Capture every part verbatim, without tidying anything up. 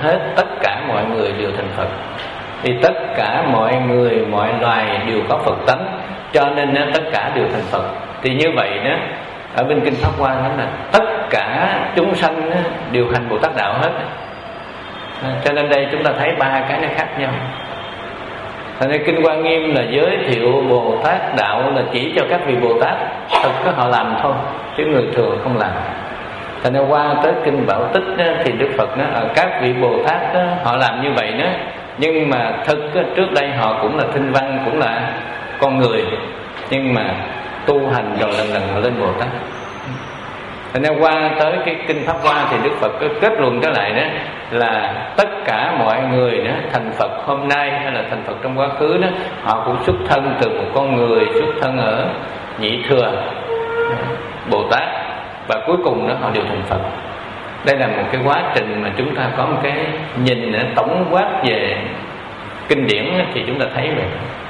hết tất cả mọi người đều thành Phật. Thì tất cả mọi người, mọi loài đều có Phật tánh, cho nên tất cả đều thành Phật. Thì như vậy đó, ở bên Kinh Pháp Hoa nói là tất cả chúng sanh đều hành Bồ Tát đạo hết. Cho nên đây chúng ta thấy ba cái nó khác nhau. Thành ra Kinh Hoa Nghiêm là giới thiệu Bồ Tát đạo là chỉ cho các vị Bồ Tát thực có họ làm thôi, chứ người thường không làm. Thành ra qua tới Kinh Bảo Tích đó, thì Đức Phật nói ở các vị Bồ Tát đó, họ làm như vậy đó, nhưng mà thực đó, trước đây họ cũng là thinh văn, cũng là con người, nhưng mà tu hành rồi lần lần họ lên Bồ Tát. Thành ra qua tới cái Kinh Pháp Hoa thì Đức Phật có kết luận trở lại đó là tất cả mọi người đó thành Phật hôm nay hay là thành Phật trong quá khứ đó, họ cũng xuất thân từ một con người, xuất thân ở Nhị Thừa Bồ Tát, và cuối cùng đó họ đều thành Phật. Đây là một cái quá trình mà chúng ta có một cái nhìn tổng quát về kinh điển thì chúng ta thấy vậy.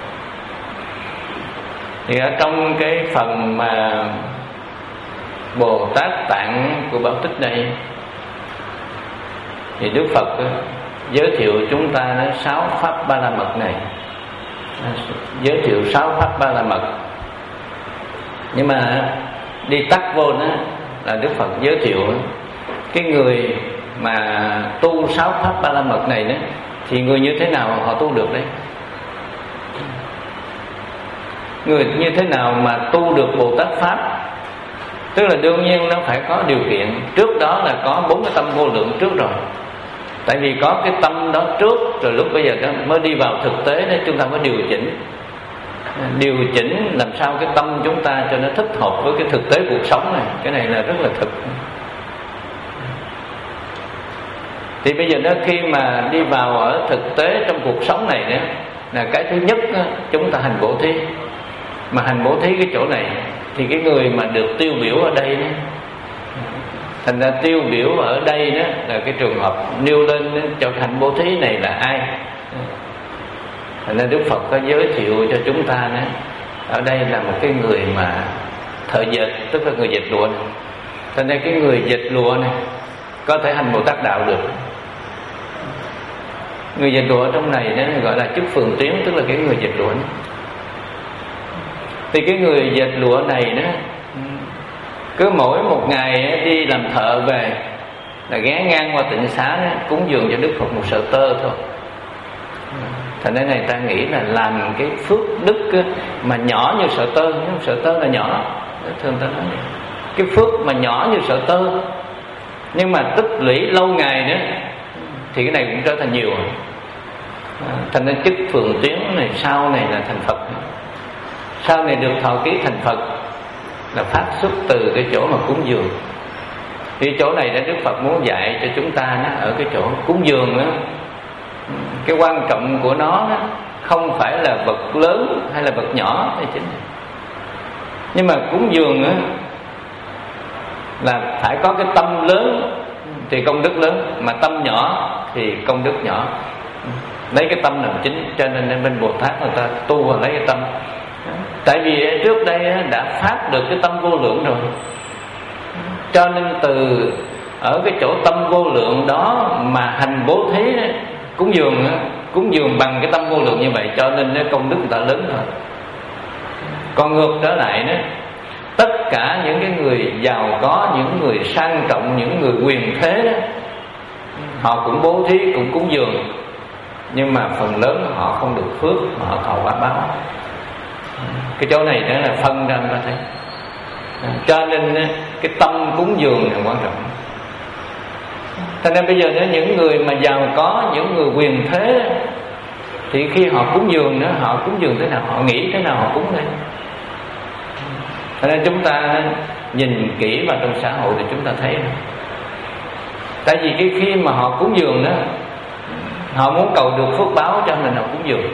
Thì ở trong cái phần mà Bồ Tát Tạng của Bảo Tích này thì Đức Phật giới thiệu chúng ta sáu pháp ba la mật này, giới thiệu sáu pháp ba la mật. Nhưng mà đi tắt vô đó là Đức Phật giới thiệu cái người mà tu sáu pháp ba la mật này đó, thì người như thế nào họ tu được đấy? Người như thế nào mà tu được Bồ Tát pháp? Tức là đương nhiên nó phải có điều kiện. Trước đó là có bốn cái tâm vô lượng trước rồi. Tại vì có cái tâm đó trước, rồi lúc bây giờ đó mới đi vào thực tế để chúng ta mới điều chỉnh. Điều chỉnh làm sao cái tâm chúng ta cho nó thích hợp với cái thực tế cuộc sống này. Cái này là rất là thực. Thì bây giờ đó khi mà đi vào ở thực tế trong cuộc sống này đó, là cái thứ nhất đó, chúng ta hành bố thí. Mà hành bố thí cái chỗ này thì cái người mà được tiêu biểu ở đây đó, thành ra tiêu biểu ở đây đó là cái trường hợp nêu lên đó, cho hành bố thí này là ai. Thành ra Đức Phật có giới thiệu cho chúng ta đó, ở đây là một cái người mà thợ dệt, tức là người dệt lụa này. Thành ra cái người dệt lụa này có thể hành Bồ Tát đạo được. Người dệt lụa trong này đó gọi là chức phường tuyến, tức là cái người dệt lụa này. Thì cái người dệt lụa này đó, cứ mỗi một ngày đi làm thợ về là ghé ngang qua tịnh xá đó, cúng dường cho Đức Phật một sợi tơ thôi. Thành ra này ta nghĩ là làm cái phước đức mà nhỏ như sợi tơ, nhưng sợi tơ là nhỏ, thường ta nói cái phước mà nhỏ như sợi tơ, nhưng mà tích lũy lâu ngày nữa thì cái này cũng trở thành nhiều. Thành ra chức phường tuyến này sau này là thành Phật, sau này được thọ ký thành Phật là phát xuất từ cái chỗ mà cúng dường. Thì chỗ này đã Đức Phật muốn dạy cho chúng ta đó, ở cái chỗ cúng dường đó, cái quan trọng của nó đó, không phải là vật lớn hay là vật nhỏ hay chính, nhưng mà cúng dường đó, là phải có cái tâm lớn thì công đức lớn, mà tâm nhỏ thì công đức nhỏ. Lấy cái tâm làm chính, cho nên bên Bồ Tát người ta tu và lấy cái tâm. Tại vì trước đây đã phát được cái tâm vô lượng rồi, cho nên từ ở cái chỗ tâm vô lượng đó mà hành bố thí cúng dường, cúng dường bằng cái tâm vô lượng như vậy, cho nên công đức người ta lớn thôi. Còn ngược trở lại đó, tất cả những cái người giàu có, những người sang trọng, những người quyền thế đó, họ cũng bố thí, cũng cúng dường, nhưng mà phần lớn họ không được phước, họ thọ quả báo. Cái chỗ này đó là phân ra ta thấy. Cho nên cái tâm cúng dường là quan trọng. Cho nên bây giờ đó, những người mà giàu có, những người quyền thế thì khi họ cúng dường đó, họ cúng dường thế nào, họ nghĩ thế nào họ cúng đây. Cho nên chúng ta nhìn kỹ vào trong xã hội thì chúng ta thấy. Tại vì cái khi mà họ cúng dường đó, họ muốn cầu được phước báo cho nên họ cúng dường.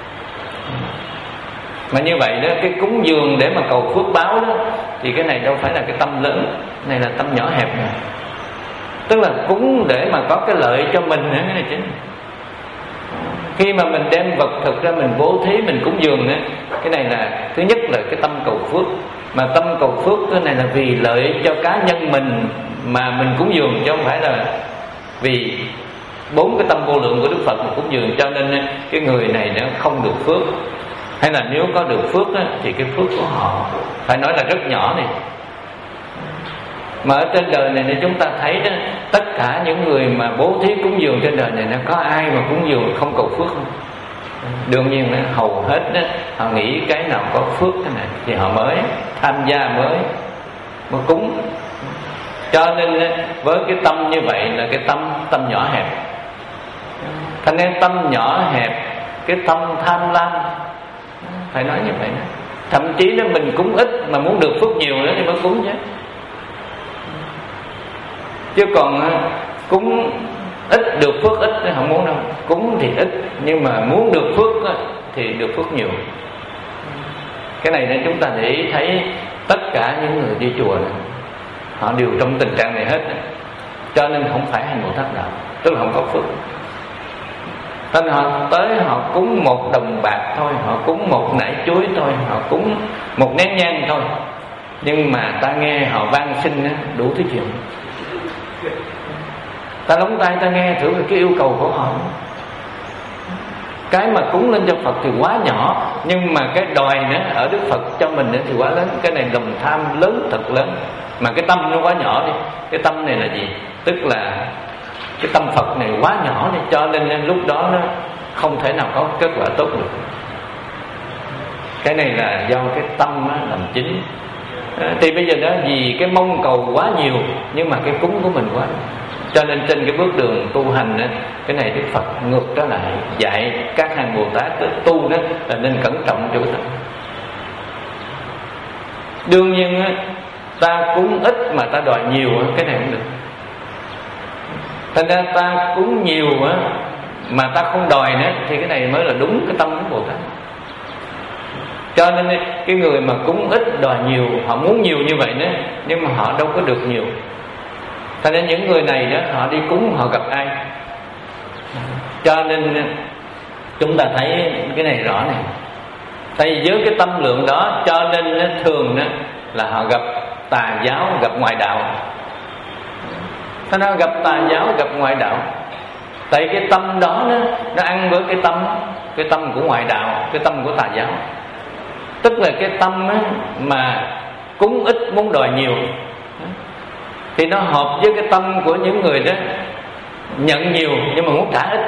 Mà như vậy đó, cái cúng dường để mà cầu phước báo đó, thì cái này đâu phải là cái tâm lớn, này là tâm nhỏ hẹp này. Tức là cúng để mà có cái lợi cho mình nữa, cái này chính. Khi mà mình đem vật thực ra mình bố thí, mình cúng dường nữa, cái này là thứ nhất là cái tâm cầu phước. Mà tâm cầu phước cái này là vì lợi cho cá nhân mình mà mình cúng dường, chứ không phải là vì bốn cái tâm vô lượng của Đức Phật mà cúng dường, cho nên cái người này nó không được phước. Hay là nếu có được phước á, thì cái phước của họ phải nói là rất nhỏ này. Mà ở trên đời này này chúng ta thấy đó, tất cả những người mà bố thí cúng dường trên đời này, nó có ai mà cúng dường không cầu phước không? Đương nhiên là hầu hết đó, họ nghĩ cái nào có phước thế này thì họ mới tham gia, mới mới cúng. Cho nên với cái tâm như vậy là cái tâm tâm nhỏ hẹp. Thành nên tâm nhỏ hẹp, cái tâm tham lam, phải nói như vậy đó. Thậm chí là mình cúng ít mà muốn được phước nhiều nữa thì mới cúng chứ. Chứ còn cúng ít được phước ít thì không muốn đâu. Cúng thì ít nhưng mà muốn được phước thì được phước nhiều. Cái này nên chúng ta để ý thấy tất cả những người đi chùa này, họ đều trong tình trạng này hết. Cho nên không phải hành Bồ Tát đạo, tức là không có phước. Nên họ tới họ cúng một đồng bạc thôi, họ cúng một nải chuối thôi, họ cúng một nén nhang thôi, nhưng mà ta nghe họ van xin đủ thứ chuyện. Ta lóng tay ta nghe thử cái yêu cầu của họ. Cái mà cúng lên cho Phật thì quá nhỏ, nhưng mà cái đòi nữa ở Đức Phật cho mình nữa thì quá lớn. Cái này lòng tham lớn, thật lớn. Mà cái tâm nó quá nhỏ đi. Cái tâm này là gì? Tức là cái tâm Phật này quá nhỏ đi, cho nên lúc đó nó không thể nào có kết quả tốt được. Cái này là do cái tâm làm chính. Thì bây giờ đó vì cái mong cầu quá nhiều, nhưng mà cái cúng của mình quá, cho nên trên cái bước đường tu hành đó, cái này Đức Phật ngược trở lại dạy các hàng Bồ Tát tu đó là nên cẩn trọng chỗ đó. Đương nhiên ta cúng ít mà ta đòi nhiều, cái này không được. Thành ra ta cúng nhiều mà ta không đòi nữa thì cái này mới là đúng cái tâm của Bồ Tát. Cho nên cái người mà cúng ít đòi nhiều, họ muốn nhiều như vậy nữa, nhưng mà họ đâu có được nhiều. Thành ra những người này đó, họ đi cúng họ gặp ai. Cho nên chúng ta thấy cái này rõ này. Tại vì với cái tâm lượng đó, cho nên thường đó là họ gặp tà giáo, gặp ngoại đạo. Thế nó gặp tà giáo, gặp ngoại đạo. Tại cái tâm đó nó, nó ăn với cái tâm, cái tâm của ngoại đạo, cái tâm của tà giáo. Tức là cái tâm á, mà cúng ít muốn đòi nhiều, thì nó hợp với cái tâm của những người đó nhận nhiều nhưng mà muốn trả ít.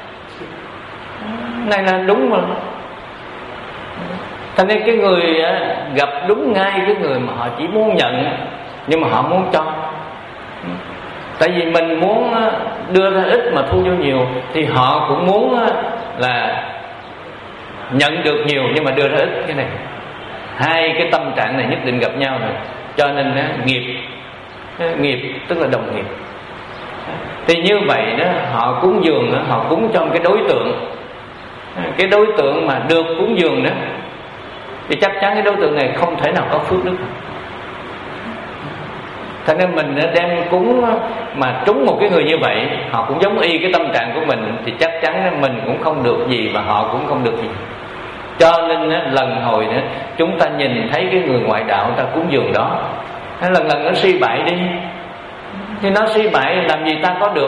Này là đúng mà. Thành nên cái người á, gặp đúng ngay cái người mà họ chỉ muốn nhận nhưng mà họ muốn cho. Tại vì mình muốn đưa ra ít mà thu vô nhiều, thì họ cũng muốn là nhận được nhiều nhưng mà đưa ra ít. Cái này hai cái tâm trạng này nhất định gặp nhau rồi. Cho nên nghiệp nghiệp tức là đồng nghiệp. Thì như vậy đó, họ cúng dường, họ cúng cho một cái đối tượng, cái đối tượng mà được cúng dường đó, thì chắc chắn cái đối tượng này không thể nào có phước đức. Thế nên mình đem cúng mà trúng một cái người như vậy, họ cũng giống y cái tâm trạng của mình, thì chắc chắn mình cũng không được gì và họ cũng không được gì. Cho nên lần hồi nữa chúng ta nhìn thấy cái người ngoại đạo ta cúng dường đó, lần lần nó suy bại đi, thì nó suy bại làm gì ta có được.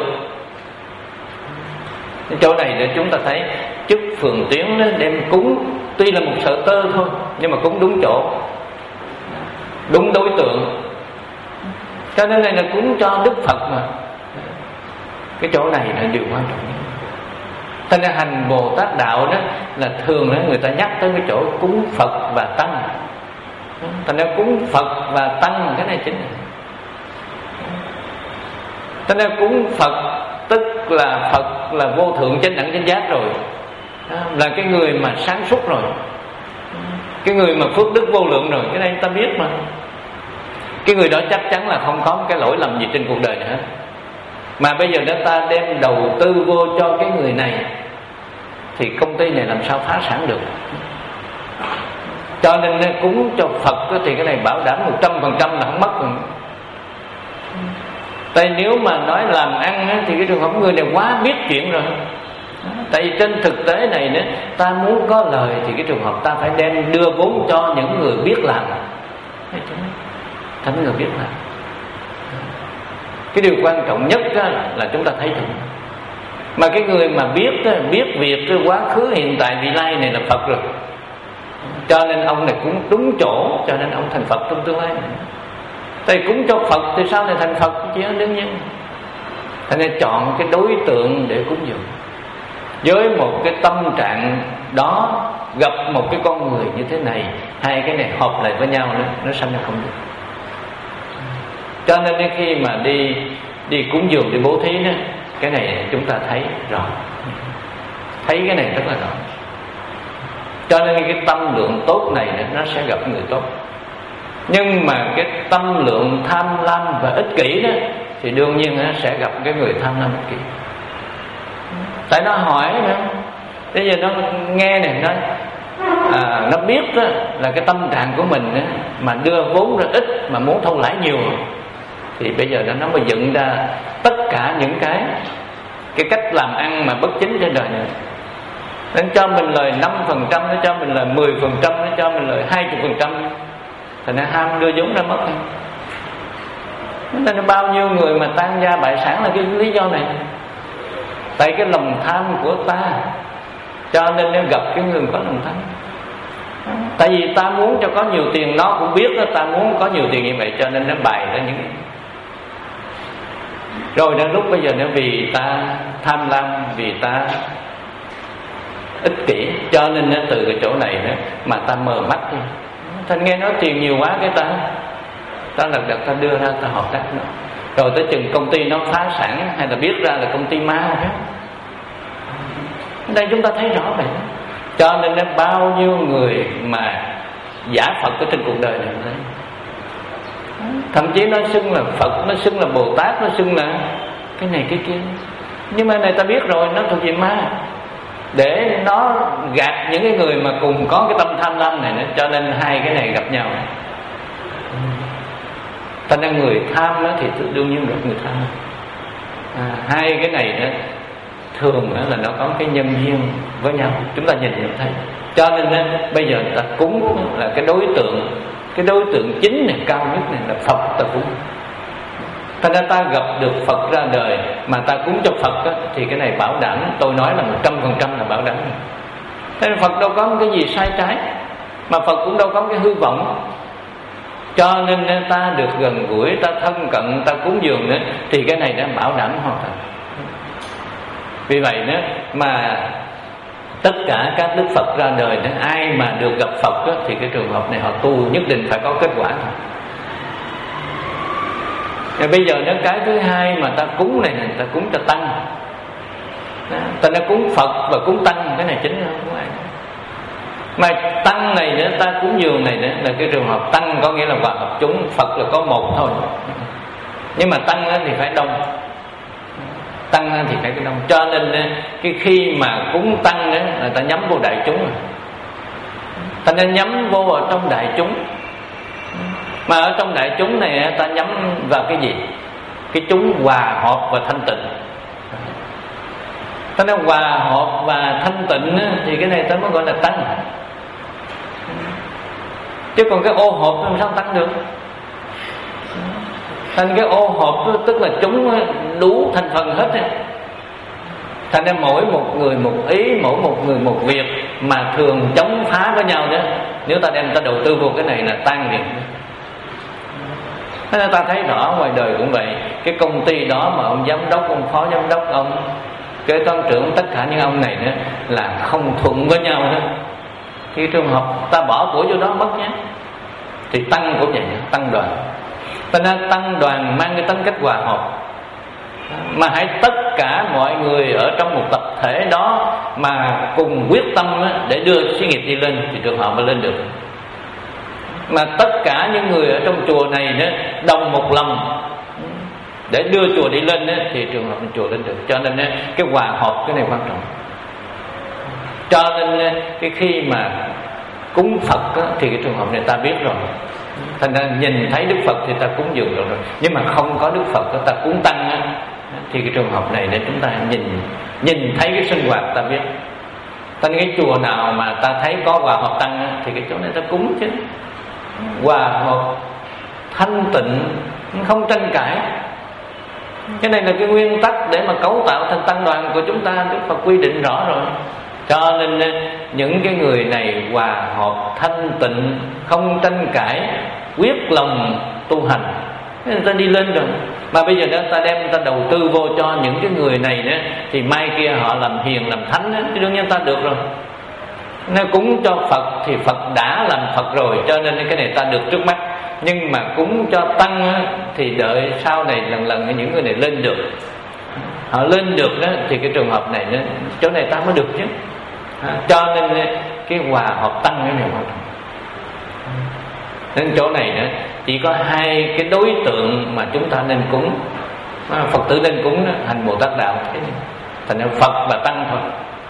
Cái chỗ này để chúng ta thấy chức phường tuyến đó đem cúng tuy là một sợi tơ thôi, nhưng mà cúng đúng chỗ, đúng đối tượng. Cho nên này là cúng cho Đức Phật mà. Cái chỗ này là điều quan trọng. Thành ra hành Bồ Tát đạo đó là thường đó người ta nhắc tới cái chỗ cúng Phật và Tăng. Thành ra cúng Phật và Tăng cái này chính là. Thành ra cúng Phật tức là Phật là vô thượng chánh đẳng chánh giác rồi, là cái người mà sáng suốt rồi, cái người mà phước đức vô lượng rồi. Cái này ta biết mà. Cái người đó chắc chắn là không có cái lỗi lầm gì trên cuộc đời này hết. Mà bây giờ nếu ta đem đầu tư vô cho cái người này thì công ty này làm sao phá sản được. Cho nên cúng cho Phật thì cái này bảo đảm một trăm phần trăm là không mất rồi. Tại nếu mà nói làm ăn thì cái trường hợp người này quá biết chuyện rồi. Tại vì trên thực tế này nữa, ta muốn có lời thì cái trường hợp ta phải đem đưa vốn cho những người biết làm. Thánh người biết làm. Cái điều quan trọng nhất là chúng ta thấy được. Mà cái người mà biết biết việc cái quá khứ hiện tại vị lai này là Phật rồi, cho nên ông này cũng đúng chỗ, cho nên ông thành Phật trong tương lai. Tại cúng cho Phật thì sao lại thành Phật chứ, đương nhiên. Thành nên chọn cái đối tượng để cúng dường với một cái tâm trạng đó, gặp một cái con người như thế này, hai cái này hợp lại với nhau, nó nó sanh ra không được. Cho nên khi mà đi đi cúng dường, đi bố thí đó, cái này chúng ta thấy rõ, thấy cái này rất là rõ. Cho nên cái tâm lượng tốt này nó sẽ gặp người tốt. Nhưng mà cái tâm lượng tham lam và ích kỷ đó thì đương nhiên nó sẽ gặp cái người tham lam ích kỷ. Tại nó hỏi nữa, bây giờ nó nghe này, nó à, nó biết đó, là cái tâm trạng của mình đó, mà đưa vốn ra ít mà muốn thu lãi nhiều, thì bây giờ nó mới dựng ra tất cả những cái cái cách làm ăn mà bất chính trên đời này. Nó cho mình lời năm phần trăm, nó cho mình lời mười phần trăm, nó cho mình lời hai mươi phần trăm, thì nó ham đưa vốn ra mất. Nên bao nhiêu người mà tan gia bại sản là cái lý do này. Tại cái lòng tham của ta, cho nên nó gặp cái người có lòng tham. Tại vì ta muốn cho có nhiều tiền, nó cũng biết đó, ta muốn có nhiều tiền như vậy, cho nên nó bày ra những. Rồi đến lúc bây giờ nó vì ta tham lam, vì ta ích kỷ, cho nên nó từ cái chỗ này đó mà ta mờ mắt đi. Thành nghe nói tiền nhiều quá, cái ta ta lật đật ta đưa ra, ta hợp tác nó. Rồi tới chừng công ty nó phá sản, hay là biết ra là công ty ma hết. Đây chúng ta thấy rõ vậy. Cho nên nó bao nhiêu người mà giả Phật ở trên cuộc đời này đấy. Thậm chí nó xưng là Phật, nó xưng là Bồ Tát, nó xưng là cái này cái kia. Nhưng mà này ta biết rồi, nó thuộc về ma, để nó gạt những cái người mà cùng có cái tâm tham lam này nữa. Cho nên hai cái này gặp nhau. Ta nên người tham đó thì đương nhiên gặp người tham. à, Hai cái này đó thường đó là nó có cái nhân duyên với nhau, chúng ta nhìn nhận thấy. Cho nên đó, bây giờ ta cúng là cái đối tượng, cái đối tượng chính này, cao nhất này là Phật ta cúng. Thành ra ta gặp được Phật ra đời mà ta cúng cho Phật đó, thì cái này bảo đảm, tôi nói là một trăm phần trăm là bảo đảm. Thế nên Phật đâu có một cái gì sai trái, mà Phật cũng đâu có cái hư vọng. Cho nên ta được gần gũi, ta thân cận, ta cúng dường nữa, thì cái này đã bảo đảm hoàn thành. Vì vậy đó mà tất cả các Đức Phật ra đời đó, ai mà được gặp Phật đó, thì cái trường hợp này họ tu nhất định phải có kết quả thôi. Rồi bây giờ nếu cái thứ hai mà ta cúng này, ta cúng cho tăng đó, ta đã cúng Phật và cúng tăng, cái này chính không có ai. Mà tăng này nữa, ta cúng dường này nữa là cái trường hợp tăng có nghĩa là hòa hợp chúng, Phật là có một thôi. Nhưng mà tăng thì phải đông, tăng thì phải cái đông. Cho nên cái khi mà cúng tăng đó là ta nhắm vô đại chúng, ta nên nhắm vô ở trong đại chúng. Mà ở trong đại chúng này ta nhắm vào cái gì? Cái chúng hòa hợp và thanh tịnh. Ta nói hòa hợp và thanh tịnh thì cái này ta mới gọi là tăng. Chứ còn cái ô hợp làm sao tăng được? Thành cái ô hợp tức là chúng đủ thành phần hết. Thành ra mỗi một người một ý, mỗi một người một việc mà thường chống phá với nhau đó. Nếu ta đem ta đầu tư vô cái này là tan liền. Thế nên ta thấy rõ ngoài đời cũng vậy. Cái công ty đó mà ông giám đốc, ông phó giám đốc, ông kế toán trưởng, tất cả những ông này nữa là không thuận với nhau đó, thì trường hợp ta bỏ của vô đó mất nhé. Thì tăng cũng vậy, tăng đoàn. Ta nên tăng đoàn mang cái tính cách hòa hợp, mà hãy tất cả mọi người ở trong một tập thể đó mà cùng quyết tâm để đưa sự nghiệp đi lên thì trường hợp mới lên được. Mà tất cả những người ở trong chùa này đó đồng một lòng để đưa chùa đi lên đó, thì trường hợp chùa lên được. Cho nên cái hòa hợp cái này quan trọng. Cho nên cái khi mà cúng Phật đó, thì cái trường hợp này ta biết rồi. Thành ra nhìn thấy Đức Phật thì ta cúng dường được rồi. Nhưng mà không có Đức Phật đó, ta cúng tăng đó, thì cái trường hợp này để chúng ta nhìn nhìn thấy cái sinh hoạt ta biết. Thành cái chùa nào mà ta thấy có hòa hợp tăng đó, thì cái chỗ này ta cúng chứ. Hòa hợp thanh tịnh, không tranh cãi. Cái này là cái nguyên tắc để mà cấu tạo thành tăng đoàn của chúng ta, Đức Phật quy định rõ rồi. Cho nên những cái người này hòa hợp thanh tịnh, không tranh cãi, quyết lòng tu hành, người ta đi lên rồi. Mà bây giờ đó ta đem ta đầu tư vô cho những cái người này đó, thì mai kia họ làm hiền làm thánh đó, thì đương nhiên ta được rồi. Nếu cúng cho Phật thì Phật đã làm Phật rồi, cho nên cái này ta được trước mắt. Nhưng mà cúng cho tăng thì đợi sau này lần lần những người này lên được, họ lên được đó, thì cái trường hợp này đó, chỗ này ta mới được chứ. Cho nên cái hòa hợp tăng cái này quan trọng. Nên chỗ này nữa chỉ có hai cái đối tượng mà chúng ta nên cúng, Phật tử nên cúng đó, hành Bồ Tát đạo, thành ra Phật và tăng thôi.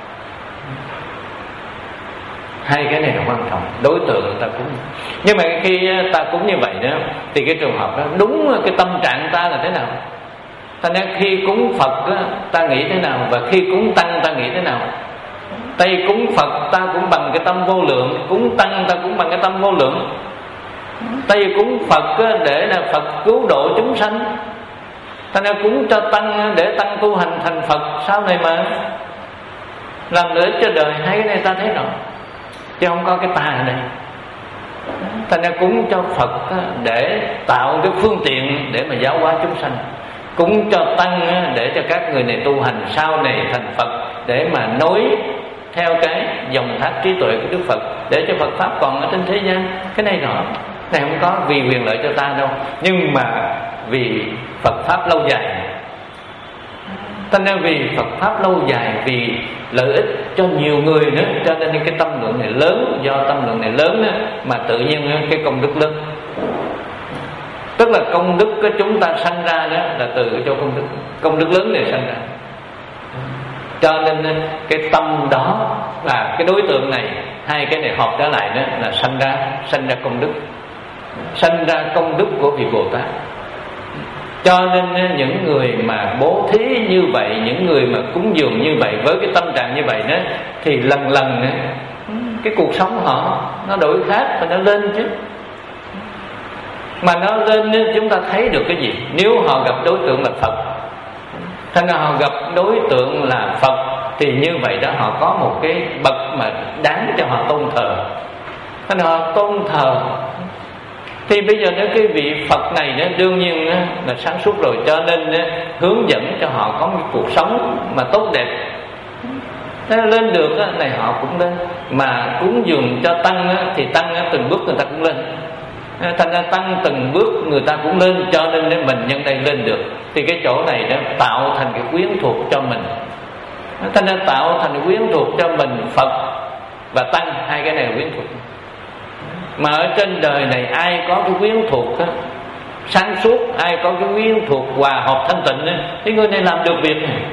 Hai cái này là quan trọng, đối tượng người ta cúng. Nhưng mà khi ta cúng như vậy đó, thì cái trường hợp đó đúng cái tâm trạng ta là thế nào. Thành ra khi cúng Phật đó, ta nghĩ thế nào, và khi cúng tăng ta nghĩ thế nào. Tay cúng Phật ta cũng bằng cái tâm vô lượng, cúng tăng ta cũng bằng cái tâm vô lượng. Tay cúng Phật để là Phật cứu độ chúng sanh, thành ra cúng cho tăng để tăng tu hành thành Phật sau này mà làm lợi ích cho đời. Hai cái này ta thấy rõ, chứ không có cái ta ở đây. Thành ra cúng cho Phật để tạo cái phương tiện để mà giáo hóa chúng sanh, cúng cho tăng để cho các người này tu hành sau này thành Phật, để mà nối theo cái dòng thác trí tuệ của Đức Phật, để cho Phật pháp còn ở trên thế gian. Cái này rõ, này không có vì quyền lợi cho ta đâu, nhưng mà vì Phật pháp lâu dài. Thành ra vì Phật pháp lâu dài, vì lợi ích cho nhiều người nữa, cho nên cái tâm lượng này lớn. Do tâm lượng này lớn đó, mà tự nhiên cái công đức lớn. Tức là công đức của chúng ta sanh ra đó là từ cho công đức, công đức lớn này sanh ra. Cho nên cái tâm đó là cái đối tượng này, hai cái này hợp trở lại đó là sanh ra sanh ra công đức, sanh ra công đức của vị Bồ Tát. Cho nên những người mà bố thí như vậy, những người mà cúng dường như vậy, với cái tâm trạng như vậy đó, thì lần lần đó, cái cuộc sống họ nó đổi khác và nó lên chứ. Mà nó lên chúng ta thấy được cái gì? Nếu họ gặp đối tượng là Phật, thành ra họ gặp đối tượng là Phật, thì như vậy đó họ có một cái bậc mà đáng cho họ tôn thờ. Thành ra họ tôn thờ. Thì bây giờ nếu cái vị Phật này đó, đương nhiên đó, là sáng suốt rồi, cho nên đó, hướng dẫn cho họ có một cuộc sống mà tốt đẹp. Thế lên được đó, này họ cũng lên. Mà cúng dường cho tăng đó, thì tăng đó, từng bước người ta cũng lên. Thành ra tăng từng bước người ta cũng lên, cho nên để mình nhân đây lên được. Thì cái chỗ này đó tạo thành cái quyến thuộc cho mình. Thành ra tạo thành cái quyến thuộc cho mình Phật và tăng, hai cái này là quyến thuộc. Mà ở trên đời này ai có cái quyến thuộc đó, sáng suốt, ai có cái quyến thuộc hòa hợp thanh tịnh đó, thì người này làm được việc này.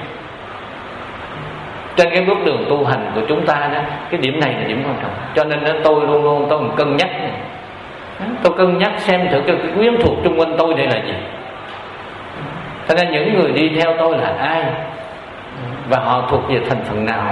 Trên cái bước đường tu hành của chúng ta đó, cái điểm này là điểm quan trọng. Cho nên đó, tôi luôn luôn tôi cân nhắc này. Tôi cân nhắc xem thử cái quyến thuộc chung quanh tôi đây là gì. Thành ra những người đi theo tôi là ai, và họ thuộc về thành phần nào.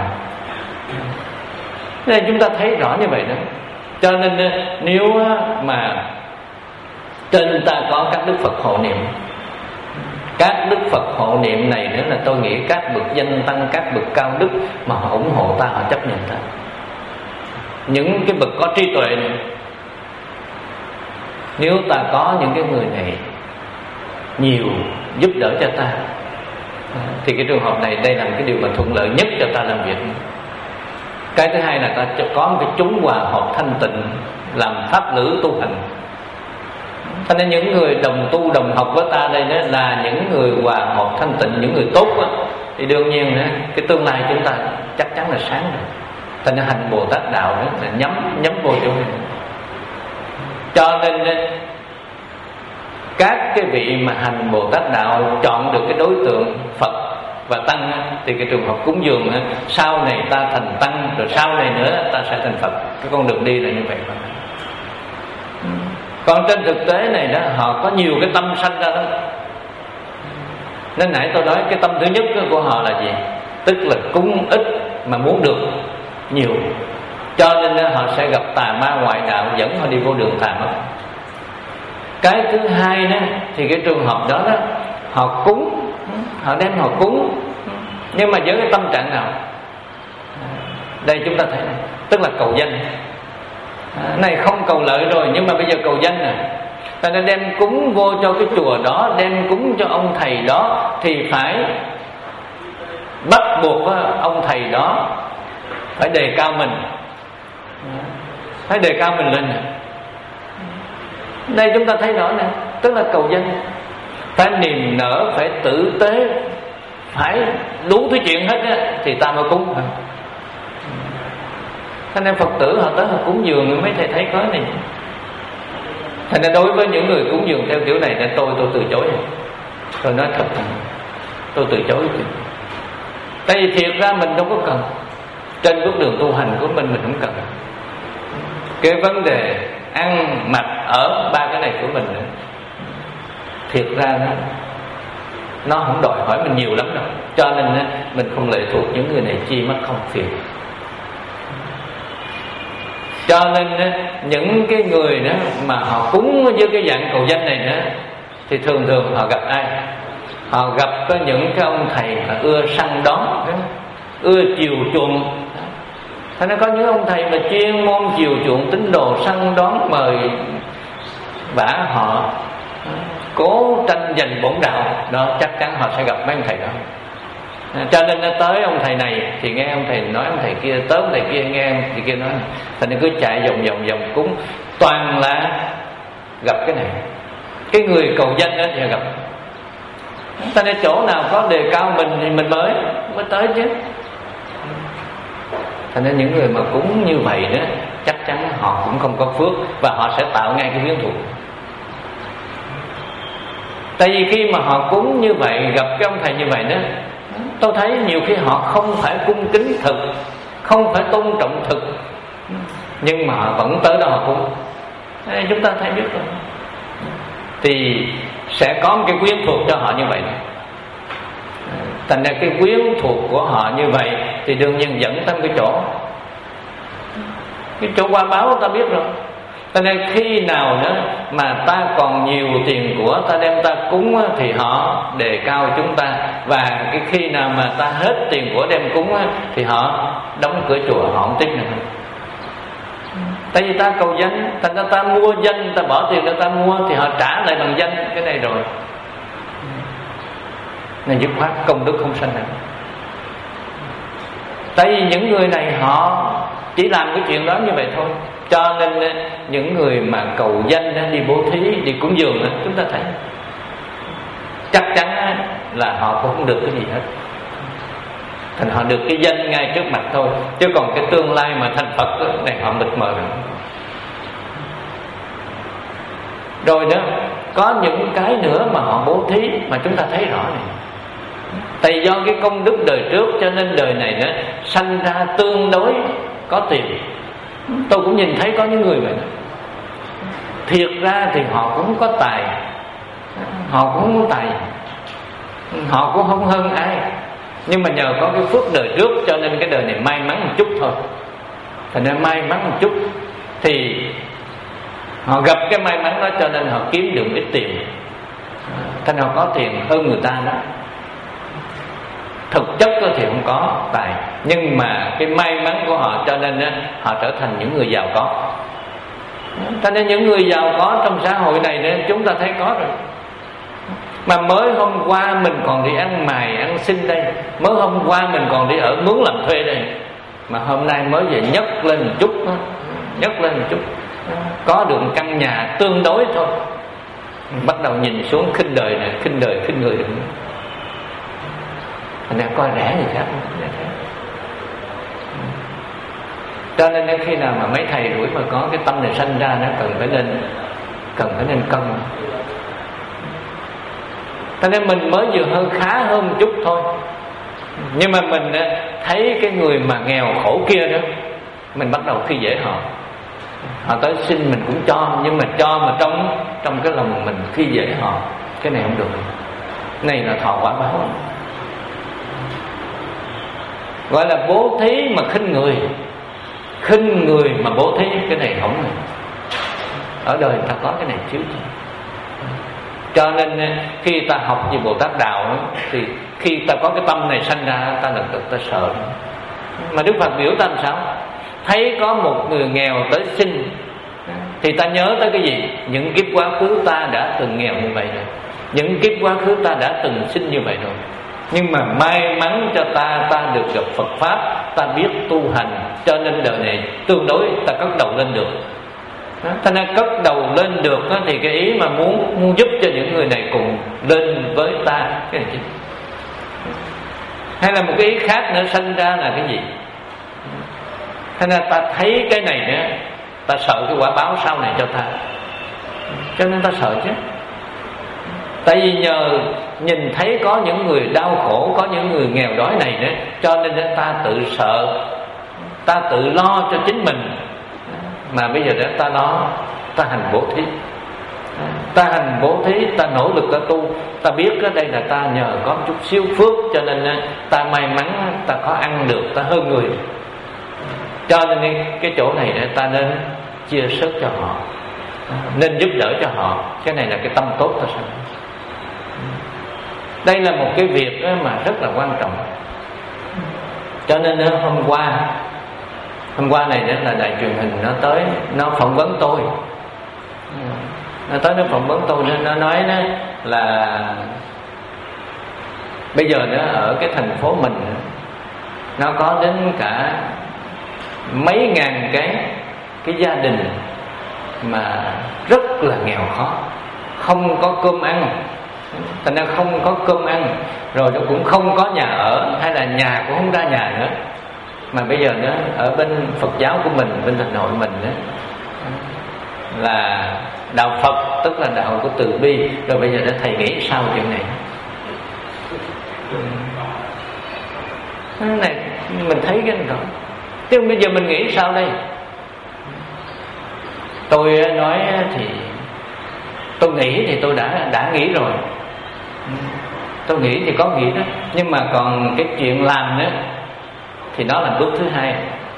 Nên chúng ta thấy rõ như vậy đó. Cho nên nếu mà trên ta có các Đức Phật hộ niệm, các Đức Phật hộ niệm này nữa là tôi nghĩ các bậc danh tăng, các bậc cao đức mà họ ủng hộ ta, họ chấp nhận ta. Những cái bậc có trí tuệ này, nếu ta có những cái người này nhiều giúp đỡ cho ta, thì cái trường hợp này đây là cái điều mà thuận lợi nhất cho ta làm việc. Cái thứ hai là ta có một cái chúng hòa hợp thanh tịnh, làm pháp lữ tu hành. Cho nên những người đồng tu đồng học với ta đây đó là những người hòa hợp thanh tịnh, những người tốt đó, thì đương nhiên đó, cái tương lai chúng ta chắc chắn là sáng rồi. Thành ra hành Bồ Tát đạo đó là nhắm nhắm vô chỗ này. Cho nên các cái vị mà hành Bồ Tát đạo chọn được cái đối tượng Phật và tăng, thì cái trường hợp cúng dường sau này ta thành tăng, rồi sau này nữa ta sẽ thành Phật. Cái con đường đi là như vậy. Còn trên thực tế này đó, họ có nhiều cái tâm sanh ra đó. Nên nãy tôi nói cái tâm thứ nhất của họ là gì? Tức là cúng ít mà muốn được nhiều. Cho nên họ sẽ gặp tà ma ngoại đạo dẫn họ đi vô đường tà ma. Cái thứ hai đó, thì cái trường hợp đó, đó họ cúng họ đem họ cúng, nhưng mà với cái tâm trạng nào? Đây chúng ta thấy này, tức là cầu danh. À, này không cầu lợi rồi, nhưng mà bây giờ cầu danh nè. Ta nên đem cúng vô cho cái chùa đó, đem cúng cho ông thầy đó, thì phải bắt buộc ông thầy đó phải đề cao mình, phải đề cao mình lên. Đây chúng ta thấy rõ nè, tức là cầu danh, phải niềm nở, phải tử tế, phải đủ thứ chuyện hết á, thì ta mới cúng. Thành nên Phật tử họ tới họ cúng dường, mấy thầy thấy có này. Thành nên đối với những người cúng dường theo kiểu này, nên tôi tôi từ chối. Tôi nói thật thà, tôi từ chối. Tại vì thiệt ra mình đâu có cần. Trên bước đường tu hành của mình, mình không cần. Cái vấn đề ăn, mặc, ở, ba cái này của mình nữa, thiệt ra nó nó không đòi hỏi mình nhiều lắm đâu. Cho nên mình không lệ thuộc những người này chi mất không phiền. Cho nên những cái người đó mà họ cúng với cái dạng cầu danh này nữa, thì thường thường họ gặp ai? Họ gặp có những cái ông thầy mà ưa săn đón, ưa chiều chuộng. Thế nên có những ông thầy mà chuyên môn chiều chuộng tín đồ, săn đón mời bả họ, cố tranh giành bổn đạo đó, chắc chắn họ sẽ gặp mấy ông thầy đó. Cho nên nó tới ông thầy này thì nghe ông thầy nói ông thầy kia, tới ông thầy kia nghe ông thầy kia nói. Thành nên cứ chạy vòng vòng vòng cúng, toàn là gặp cái này. Cái người cầu danh đó thì gặp. Thành nên chỗ nào có đề cao mình thì mình mới mới tới chứ. Thành nên những người mà cúng như vậy đó, chắc chắn họ cũng không có phước, và họ sẽ tạo ngay cái quyến thuộc. Tại vì khi mà họ cúng như vậy, gặp cái ông thầy như vậy đó, tôi thấy nhiều khi họ không phải cung kính thực, không phải tôn trọng thực, nhưng mà họ vẫn tới đó họ cúng. Đây, chúng ta thấy biết rồi. Thì sẽ có một cái quyến thuộc cho họ như vậy. Thành ra cái quyến thuộc của họ như vậy thì đương nhiên dẫn tới cái chỗ Cái chỗ qua báo ta biết rồi. Cho nên khi nào nữa mà ta còn nhiều tiền của, ta đem ta cúng thì họ đề cao chúng ta. Và cái khi nào mà ta hết tiền của đem cúng thì họ đóng cửa chùa, họ không tiếp nữa. Tại vì ta cầu danh, thành ra ta mua danh, ta bỏ tiền ra ta mua thì họ trả lại bằng danh cái này rồi. Nên dứt khoát công đức không sanh. Tại vì những người này họ chỉ làm cái chuyện đó như vậy thôi. Cho nên những người mà cầu danh đi bố thí, đi cúng dường, chúng ta thấy chắc chắn là họ cũng không được cái gì hết. Thành họ được cái danh ngay trước mặt thôi, chứ còn cái tương lai mà thành Phật này họ mịt mờ rồi. Rồi đó, có những cái nữa mà họ bố thí mà chúng ta thấy rõ này. Tại do cái công đức đời trước cho nên đời này nó sanh ra tương đối có tiền. Tôi cũng nhìn thấy có những người vậy đó. Thiệt ra thì họ cũng có tài, họ cũng không có tài, họ cũng không hơn ai, nhưng mà nhờ có cái phước đời trước cho nên cái đời này may mắn một chút thôi. Thành ra may mắn một chút thì họ gặp cái may mắn đó, cho nên họ kiếm được ít tiền, thành họ có tiền hơn người ta đó. Thực chất thì không có tài, nhưng mà cái may mắn của họ cho nên họ trở thành những người giàu có. Cho nên những người giàu có trong xã hội này nữa, chúng ta thấy có rồi. Mà mới hôm qua mình còn đi ăn mày ăn xin đây, mới hôm qua mình còn đi ở mướn làm thuê đây, mà hôm nay mới về nhấc lên một chút, nhấc lên một chút, có được một căn nhà tương đối thôi, bắt đầu nhìn xuống khinh đời này, khinh đời khinh người. Mình đang coi rẻ gì khác. Cho nên đến khi nào mà mấy thầy rủi mà có cái tâm này sanh ra, nó cần phải nên cần phải nên cân. Cho nên mình mới vừa hơi khá hơn một chút thôi, nhưng mà mình thấy cái người mà nghèo khổ kia đó, mình bắt đầu khi dễ họ. Họ tới xin mình cũng cho, nhưng mà cho mà trong trong cái lòng mình khi dễ họ, cái này không được. Này là thọ quả báo, gọi là bố thí mà khinh người, khinh người mà bố thí, cái này không này. Ở đời ta có cái này chứ. Cho nên khi ta học về Bồ Tát Đạo thì khi ta có cái tâm này sanh ra, ta lập tức ta sợ. Mà Đức Phật biểu ta làm sao? Thấy có một người nghèo tới xin thì ta nhớ tới cái gì? Những kiếp quá khứ ta đã từng nghèo như vậy rồi, những kiếp quá khứ ta đã từng xin như vậy rồi. Nhưng mà may mắn cho ta, ta được gặp Phật Pháp, ta biết tu hành, cho nên đời này tương đối ta cất đầu lên được. Thành ra cất đầu lên được thì cái ý mà muốn, muốn giúp cho những người này cùng lên với ta, cái này chứ. Hay là một cái ý khác nữa sinh ra là cái gì? Thành ra ta thấy cái này nữa, ta sợ cái quả báo sau này cho ta, cho nên ta sợ chứ. Tại vì nhờ nhìn thấy có những người đau khổ, có những người nghèo đói này nữa, cho nên ta tự sợ, ta tự lo cho chính mình. Mà bây giờ đó ta lo, ta hành bố thí, ta hành bố thí, ta nỗ lực ta tu. Ta biết ở đây là ta nhờ có một chút siêu phước, cho nên ta may mắn, ta có ăn được, ta hơn người. Cho nên cái chỗ này ta nên chia sức cho họ, nên giúp đỡ cho họ. Cái này là cái tâm tốt ta sao. Đây là một cái việc mà rất là quan trọng. Cho nên hôm qua Hôm qua này là đài truyền hình nó tới, nó phỏng vấn tôi. Nó tới nó phỏng vấn tôi, nó nói đó là bây giờ nó ở cái thành phố mình, nó có đến cả mấy ngàn cái cái gia đình mà rất là nghèo khó, không có cơm ăn. Thành ra không có cơm ăn, rồi nó cũng không có nhà ở, hay là nhà cũng không ra nhà nữa. Mà bây giờ nó ở bên Phật giáo của mình, bên Hà Nội mình đó, là đạo Phật, tức là đạo của từ bi. Rồi bây giờ đó thầy nghĩ sao chuyện này? Cái này mình thấy cái này rồi, chứ bây giờ mình nghĩ sao đây? Tôi nói thì tôi nghĩ thì tôi đã đã nghĩ rồi. Tôi nghĩ thì có nghĩ đó, nhưng mà còn cái chuyện làm nữa thì đó là bước thứ hai.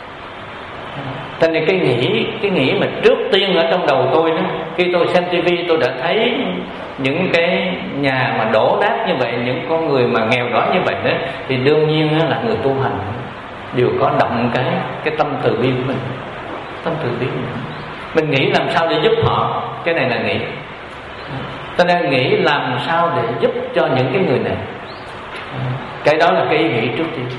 Cho nên cái nghĩ, cái nghĩ mà trước tiên ở trong đầu tôi đó, khi tôi xem tivi tôi đã thấy những cái nhà mà đổ nát như vậy, những con người mà nghèo đói như vậy đó, thì đương nhiên là người tu hành đều có động cái cái tâm từ bi của mình, tâm từ bi của mình. Mình nghĩ làm sao để giúp họ, cái này là nghĩ. Cho nên nghĩ làm sao để giúp cho những cái người này, cái đó là cái ý nghĩ trước tiên.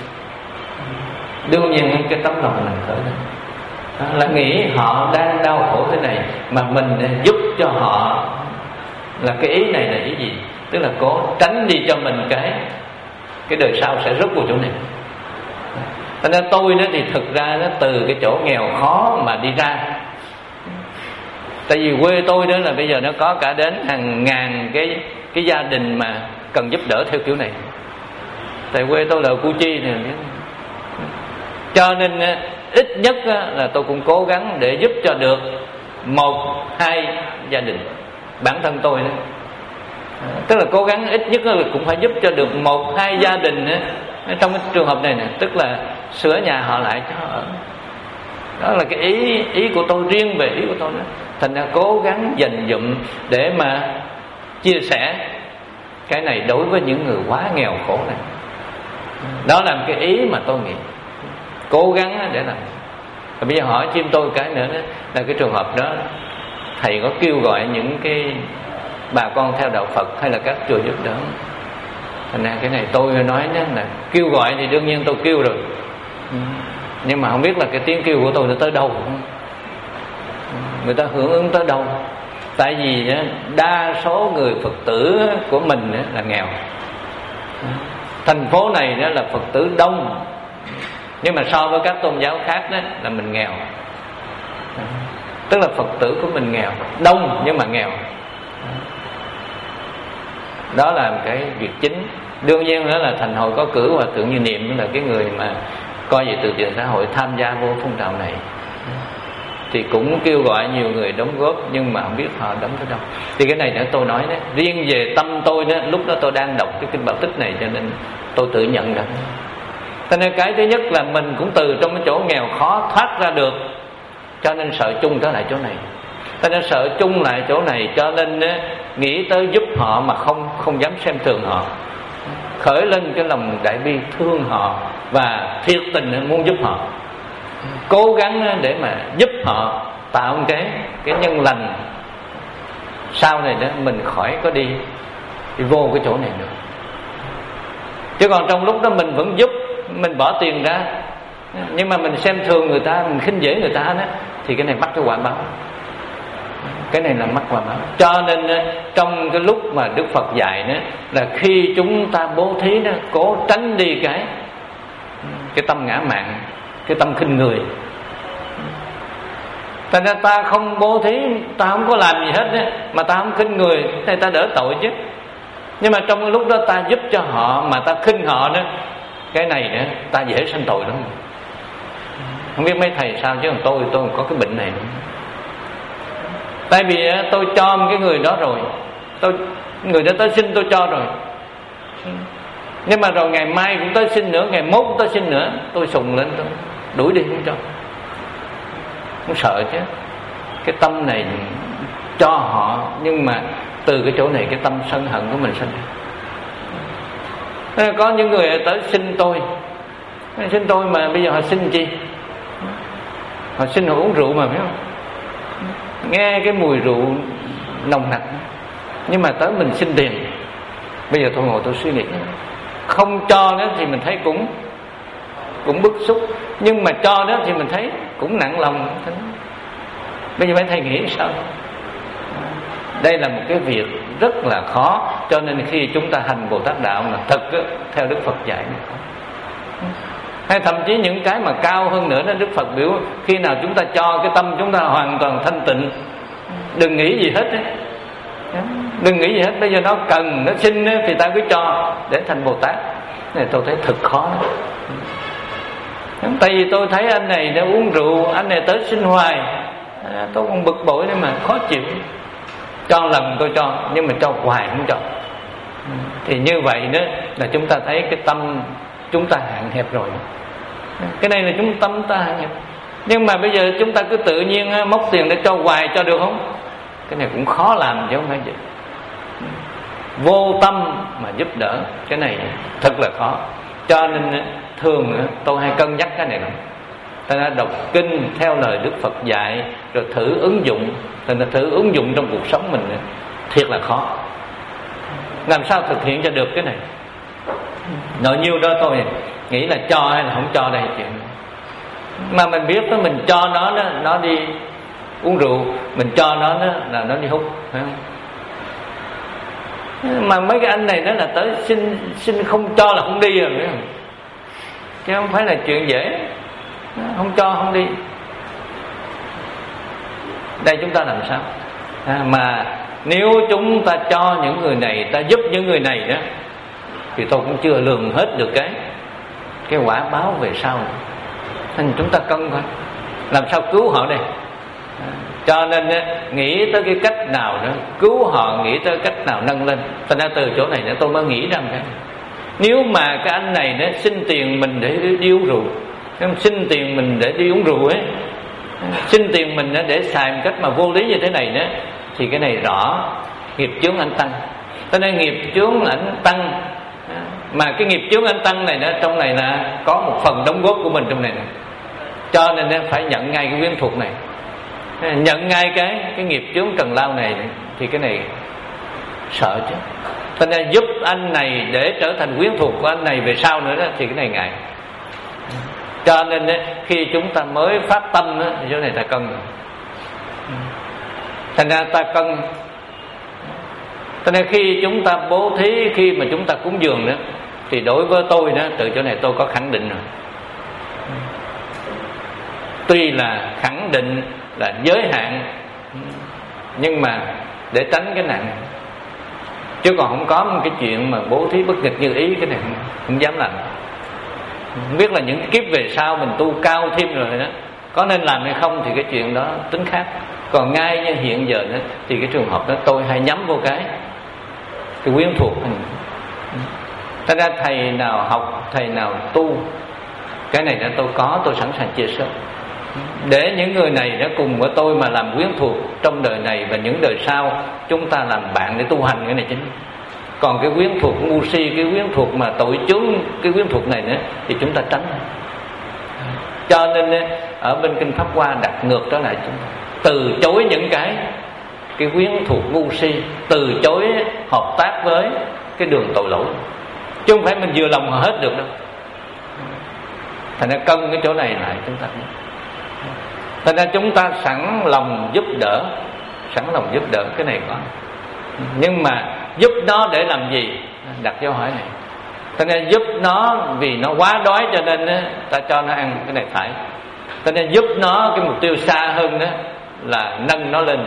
Đương nhiên cái tấm lòng mình khởi lên là nghĩ họ đang đau khổ thế này mà mình giúp cho họ, là cái ý này là ý gì? Tức là cố tránh đi cho mình cái cái đời sau sẽ rớt vào chỗ này. Cho nên tôi đó thì thực ra nó từ cái chỗ nghèo khó mà đi ra. Tại vì quê tôi đó là bây giờ nó có cả đến hàng ngàn cái cái gia đình mà cần giúp đỡ theo kiểu này. Tại quê tôi là Củ Chi này, cho nên ít nhất là tôi cũng cố gắng để giúp cho được một hai gia đình. Bản thân tôi đó, tức là cố gắng ít nhất là cũng phải giúp cho được một hai gia đình đó. Trong cái trường hợp này nè, tức là sửa nhà họ lại cho họ ở. Đó là cái ý ý của tôi, riêng về ý của tôi đó. Thành ra cố gắng dành dụm để mà chia sẻ cái này đối với những người quá nghèo khổ này. Đó là một cái ý mà tôi nghĩ, cố gắng để làm. Và bây giờ hỏi chim tôi cái nữa đó, là cái trường hợp đó thầy có kêu gọi những cái bà con theo đạo Phật hay là các chùa giúp đỡ. Thành ra cái này tôi nói đó là kêu gọi thì đương nhiên tôi kêu rồi, nhưng mà không biết là cái tiếng kêu của tôi nó tới đâu, người ta hưởng ứng tới đâu. Tại vì đó, đa số người Phật tử của mình đó là nghèo. Thành phố này đó là Phật tử đông, nhưng mà so với các tôn giáo khác đó là mình nghèo. Tức là Phật tử của mình nghèo, đông nhưng mà nghèo. Đó là một cái việc chính. Đương nhiên đó là thành hội có cử Hòa thượng Như Niệm, là cái người mà coi về từ thiện xã hội tham gia vô phong trào này, thì cũng kêu gọi nhiều người đóng góp, nhưng mà không biết họ đóng tới đâu. Thì cái này nữa tôi nói đó, riêng về tâm tôi đó, lúc đó tôi đang đọc cái kinh Bảo Tích này, cho nên tôi tự nhận rằng. Cho nên cái thứ nhất là mình cũng từ trong cái chỗ nghèo khó thoát ra được, cho nên sợ chung trở lại chỗ này. Cho nên sợ chung lại chỗ này, cho nên nghĩ tới giúp họ mà không không dám xem thường họ, khởi lên cái lòng đại bi thương họ và thiệt tình muốn giúp họ, cố gắng để mà giúp họ tạo cái cái nhân lành, sau này đó mình khỏi có đi, đi vô cái chỗ này nữa. Chứ còn trong lúc đó mình vẫn giúp, mình bỏ tiền ra, nhưng mà mình xem thường người ta, mình khinh dễ người ta đó, thì cái này mắc cái quả báo. Cái này là mắc quả báo. Cho nên trong cái lúc mà Đức Phật dạy đó, là khi chúng ta bố thí đó, cố tránh đi cái cái tâm ngã mạn, cái tâm khinh người. Thành ra ta không bố thí, ta không có làm gì hết đó, mà ta không khinh người, thì ta đỡ tội chứ. Nhưng mà trong cái lúc đó ta giúp cho họ mà ta khinh họ đó, cái này nữa ta dễ sanh tội lắm. Không biết mấy thầy sao, chứ còn tôi tôi không có cái bệnh này nữa. Tại vì tôi cho một cái người đó rồi, tôi người đó tới xin tôi cho rồi, nhưng mà rồi ngày mai cũng tới xin nữa, ngày mốt cũng tới xin nữa, tôi sùng lên, tôi đuổi đi không cho. Không sợ chứ. Cái tâm này cho họ, nhưng mà từ cái chỗ này cái tâm sân hận của mình sinh ra. Có những người tới xin tôi, xin tôi mà bây giờ họ xin chi? Họ xin họ uống rượu mà, phải không? Nghe cái mùi rượu nồng nặc, nhưng mà tới mình xin tiền. Bây giờ tôi ngồi tôi suy nghĩ, không cho nữa thì mình thấy cũng cũng bức xúc, nhưng mà cho đó thì mình thấy cũng nặng lòng. Bây giờ mấy thầy nghĩ sao? Đây là một cái việc rất là khó. Cho nên khi chúng ta hành Bồ Tát đạo mà thật á, theo Đức Phật dạy, hay thậm chí những cái mà cao hơn nữa đó, Đức Phật biểu khi nào chúng ta cho cái tâm chúng ta hoàn toàn thanh tịnh, đừng nghĩ gì hết ấy. Đừng nghĩ gì hết. Bây giờ nó cần, nó xin thì ta cứ cho để thành Bồ Tát. Này tôi thấy thật khó đó. Tại vì tôi thấy anh này đã uống rượu, anh này tới xin hoài, tôi còn bực bội nên mà khó chịu. Cho lần tôi cho, nhưng mà cho hoài không cho. Thì như vậy đó là chúng ta thấy cái tâm chúng ta hạn hẹp rồi. Cái này là chúng tâm ta hạn hẹp. Nhưng mà bây giờ chúng ta cứ tự nhiên móc tiền để cho hoài, cho được không? Cái này cũng khó làm chứ không phải vậy. Vô tâm mà giúp đỡ, cái này thật là khó. Cho nên thường tôi hay cân nhắc cái này lắm. Ta đã đọc kinh theo lời Đức Phật dạy, rồi thử ứng dụng. Thành ra thử ứng dụng trong cuộc sống mình thiệt là khó. Làm sao thực hiện cho được cái này? Nội nhiêu đó tôi nghĩ là cho hay là không cho đây chuyện. Mà mình biết đó, mình cho nó đó, nó đi uống rượu, mình cho nó đó, là nó đi hút, phải không? Mà mấy cái anh này nó là tới xin xin không cho là không đi rồi, phải không? Chứ không phải là chuyện dễ. Không cho không đi. Đây chúng ta làm sao? À, mà nếu chúng ta cho những người này, ta giúp những người này đó, thì tôi cũng chưa lường hết được cái cái quả báo về sau. Nên chúng ta cân coi làm sao cứu họ đây. À, cho nên nghĩ tới cái cách nào đó cứu họ, nghĩ tới cách nào nâng lên. Thành ra từ chỗ này nữa tôi mới nghĩ rằng cái nếu mà cái anh này nó xin tiền mình để đi uống rượu, xin tiền mình để đi uống rượu ấy, xin tiền mình để xài một cách mà vô lý như thế này nữa, thì cái này rõ nghiệp chướng anh tăng. Cho nên nghiệp chướng anh tăng, mà cái nghiệp chướng anh tăng này đó, trong này là có một phần đóng góp của mình trong này nè. Cho nên phải nhận ngay cái quyến thuộc này, nhận ngay cái cái nghiệp chướng trần lao này, thì cái này sợ chứ. Cho nên giúp anh này để trở thành quyến thuộc của anh này về sau nữa đó, thì cái này ngại. Cho nên khi chúng ta mới phát tâm đó, thì chỗ này ta cân. Thành ra ta cân. Cho nên khi chúng ta bố thí, khi mà chúng ta cúng dường đó, thì đối với tôi đó, từ chỗ này tôi có khẳng định rồi. Tuy là khẳng định là giới hạn, nhưng mà để tránh cái nặng. Chứ còn không có một cái chuyện mà bố thí bất nghịch như ý, cái này không, không dám làm. Không biết là những kiếp về sau mình tu cao thêm rồi đó, có nên làm hay không thì cái chuyện đó tính khác. Còn ngay như hiện giờ đó, thì cái trường hợp đó tôi hay nhắm vô cái cái quyến thuộc. Thật ra thầy nào học, thầy nào tu, cái này đó tôi có, tôi sẵn sàng chia sẻ. Để những người này đã cùng với tôi mà làm quyến thuộc trong đời này và những đời sau, chúng ta làm bạn để tu hành cái này chính. Còn cái quyến thuộc ngu si, cái quyến thuộc mà tội chướng, cái quyến thuộc này nữa thì chúng ta tránh. Cho nên ở bên kinh Pháp Hoa đặt ngược trở lại, chúng ta từ chối những cái cái quyến thuộc ngu si, từ chối hợp tác với cái đường tội lỗi, chứ không phải mình vừa lòng hết được đâu. Thành ra cân cái chỗ này lại chúng ta. Thành ra chúng ta sẵn lòng giúp đỡ, sẵn lòng giúp đỡ cái này có, nhưng mà giúp nó để làm gì? Đặt câu hỏi này. Thành ra giúp nó vì nó quá đói cho nên ta cho nó ăn cái này phải. Thành ra giúp nó cái mục tiêu xa hơn đó là nâng nó lên.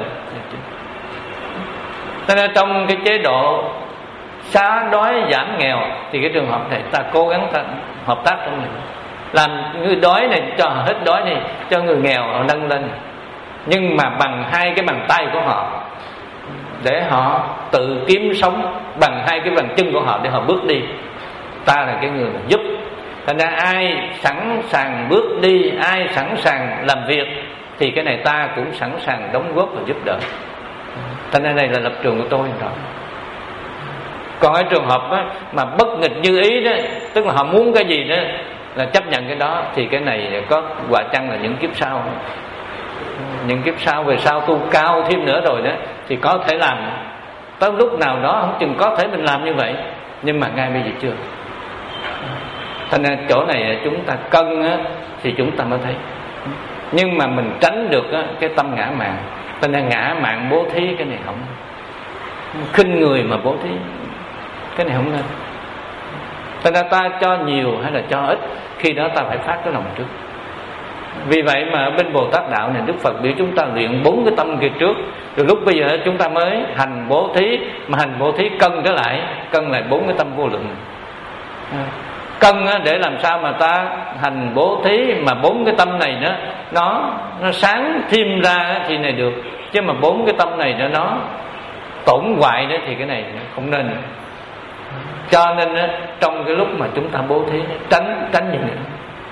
Thành ra trong cái chế độ xóa đói giảm nghèo thì cái trường hợp này ta cố gắng ta hợp tác trong này, làm người đói này cho hết đói này, cho người nghèo họ nâng lên, nhưng mà bằng hai cái bàn tay của họ, để họ tự kiếm sống bằng hai cái bàn chân của họ để họ bước đi. Ta là cái người giúp. Thành ra ai sẵn sàng bước đi, ai sẵn sàng làm việc thì cái này ta cũng sẵn sàng đóng góp và giúp đỡ. Thành ra này là lập trường của tôi rồi. Còn ở trường hợp đó, mà bất nghịch như ý đó, tức là họ muốn cái gì đó là chấp nhận cái đó, thì cái này có quả chăng là những kiếp sau, những kiếp sau về sau tu cao thêm nữa rồi đó thì có thể làm. Tới lúc nào đó không chừng có thể mình làm như vậy, nhưng mà ngay bây giờ chưa. Thành ra chỗ này chúng ta cân á, thì chúng ta mới thấy. Nhưng mà mình tránh được á, cái tâm ngã mạn. Thành ra ngã mạn bố thí cái này không, khinh người mà bố thí cái này không nên. Thành ra ta cho nhiều hay là cho ít, khi đó ta phải phát cái lòng trước. Vì vậy mà ở bên Bồ Tát đạo này Đức Phật biểu chúng ta luyện bốn cái tâm kia trước, rồi lúc bây giờ chúng ta mới hành bố thí. Mà hành bố thí cân trở lại, cân lại bốn cái tâm vô lượng. Cân để làm sao mà ta hành bố thí mà bốn cái tâm này nó nó nó sáng thêm ra thì này được, chứ mà bốn cái tâm này nó nó tổn hoại đó thì cái này không nên. Cho nên trong cái lúc mà chúng ta bố thí tránh tránh những này.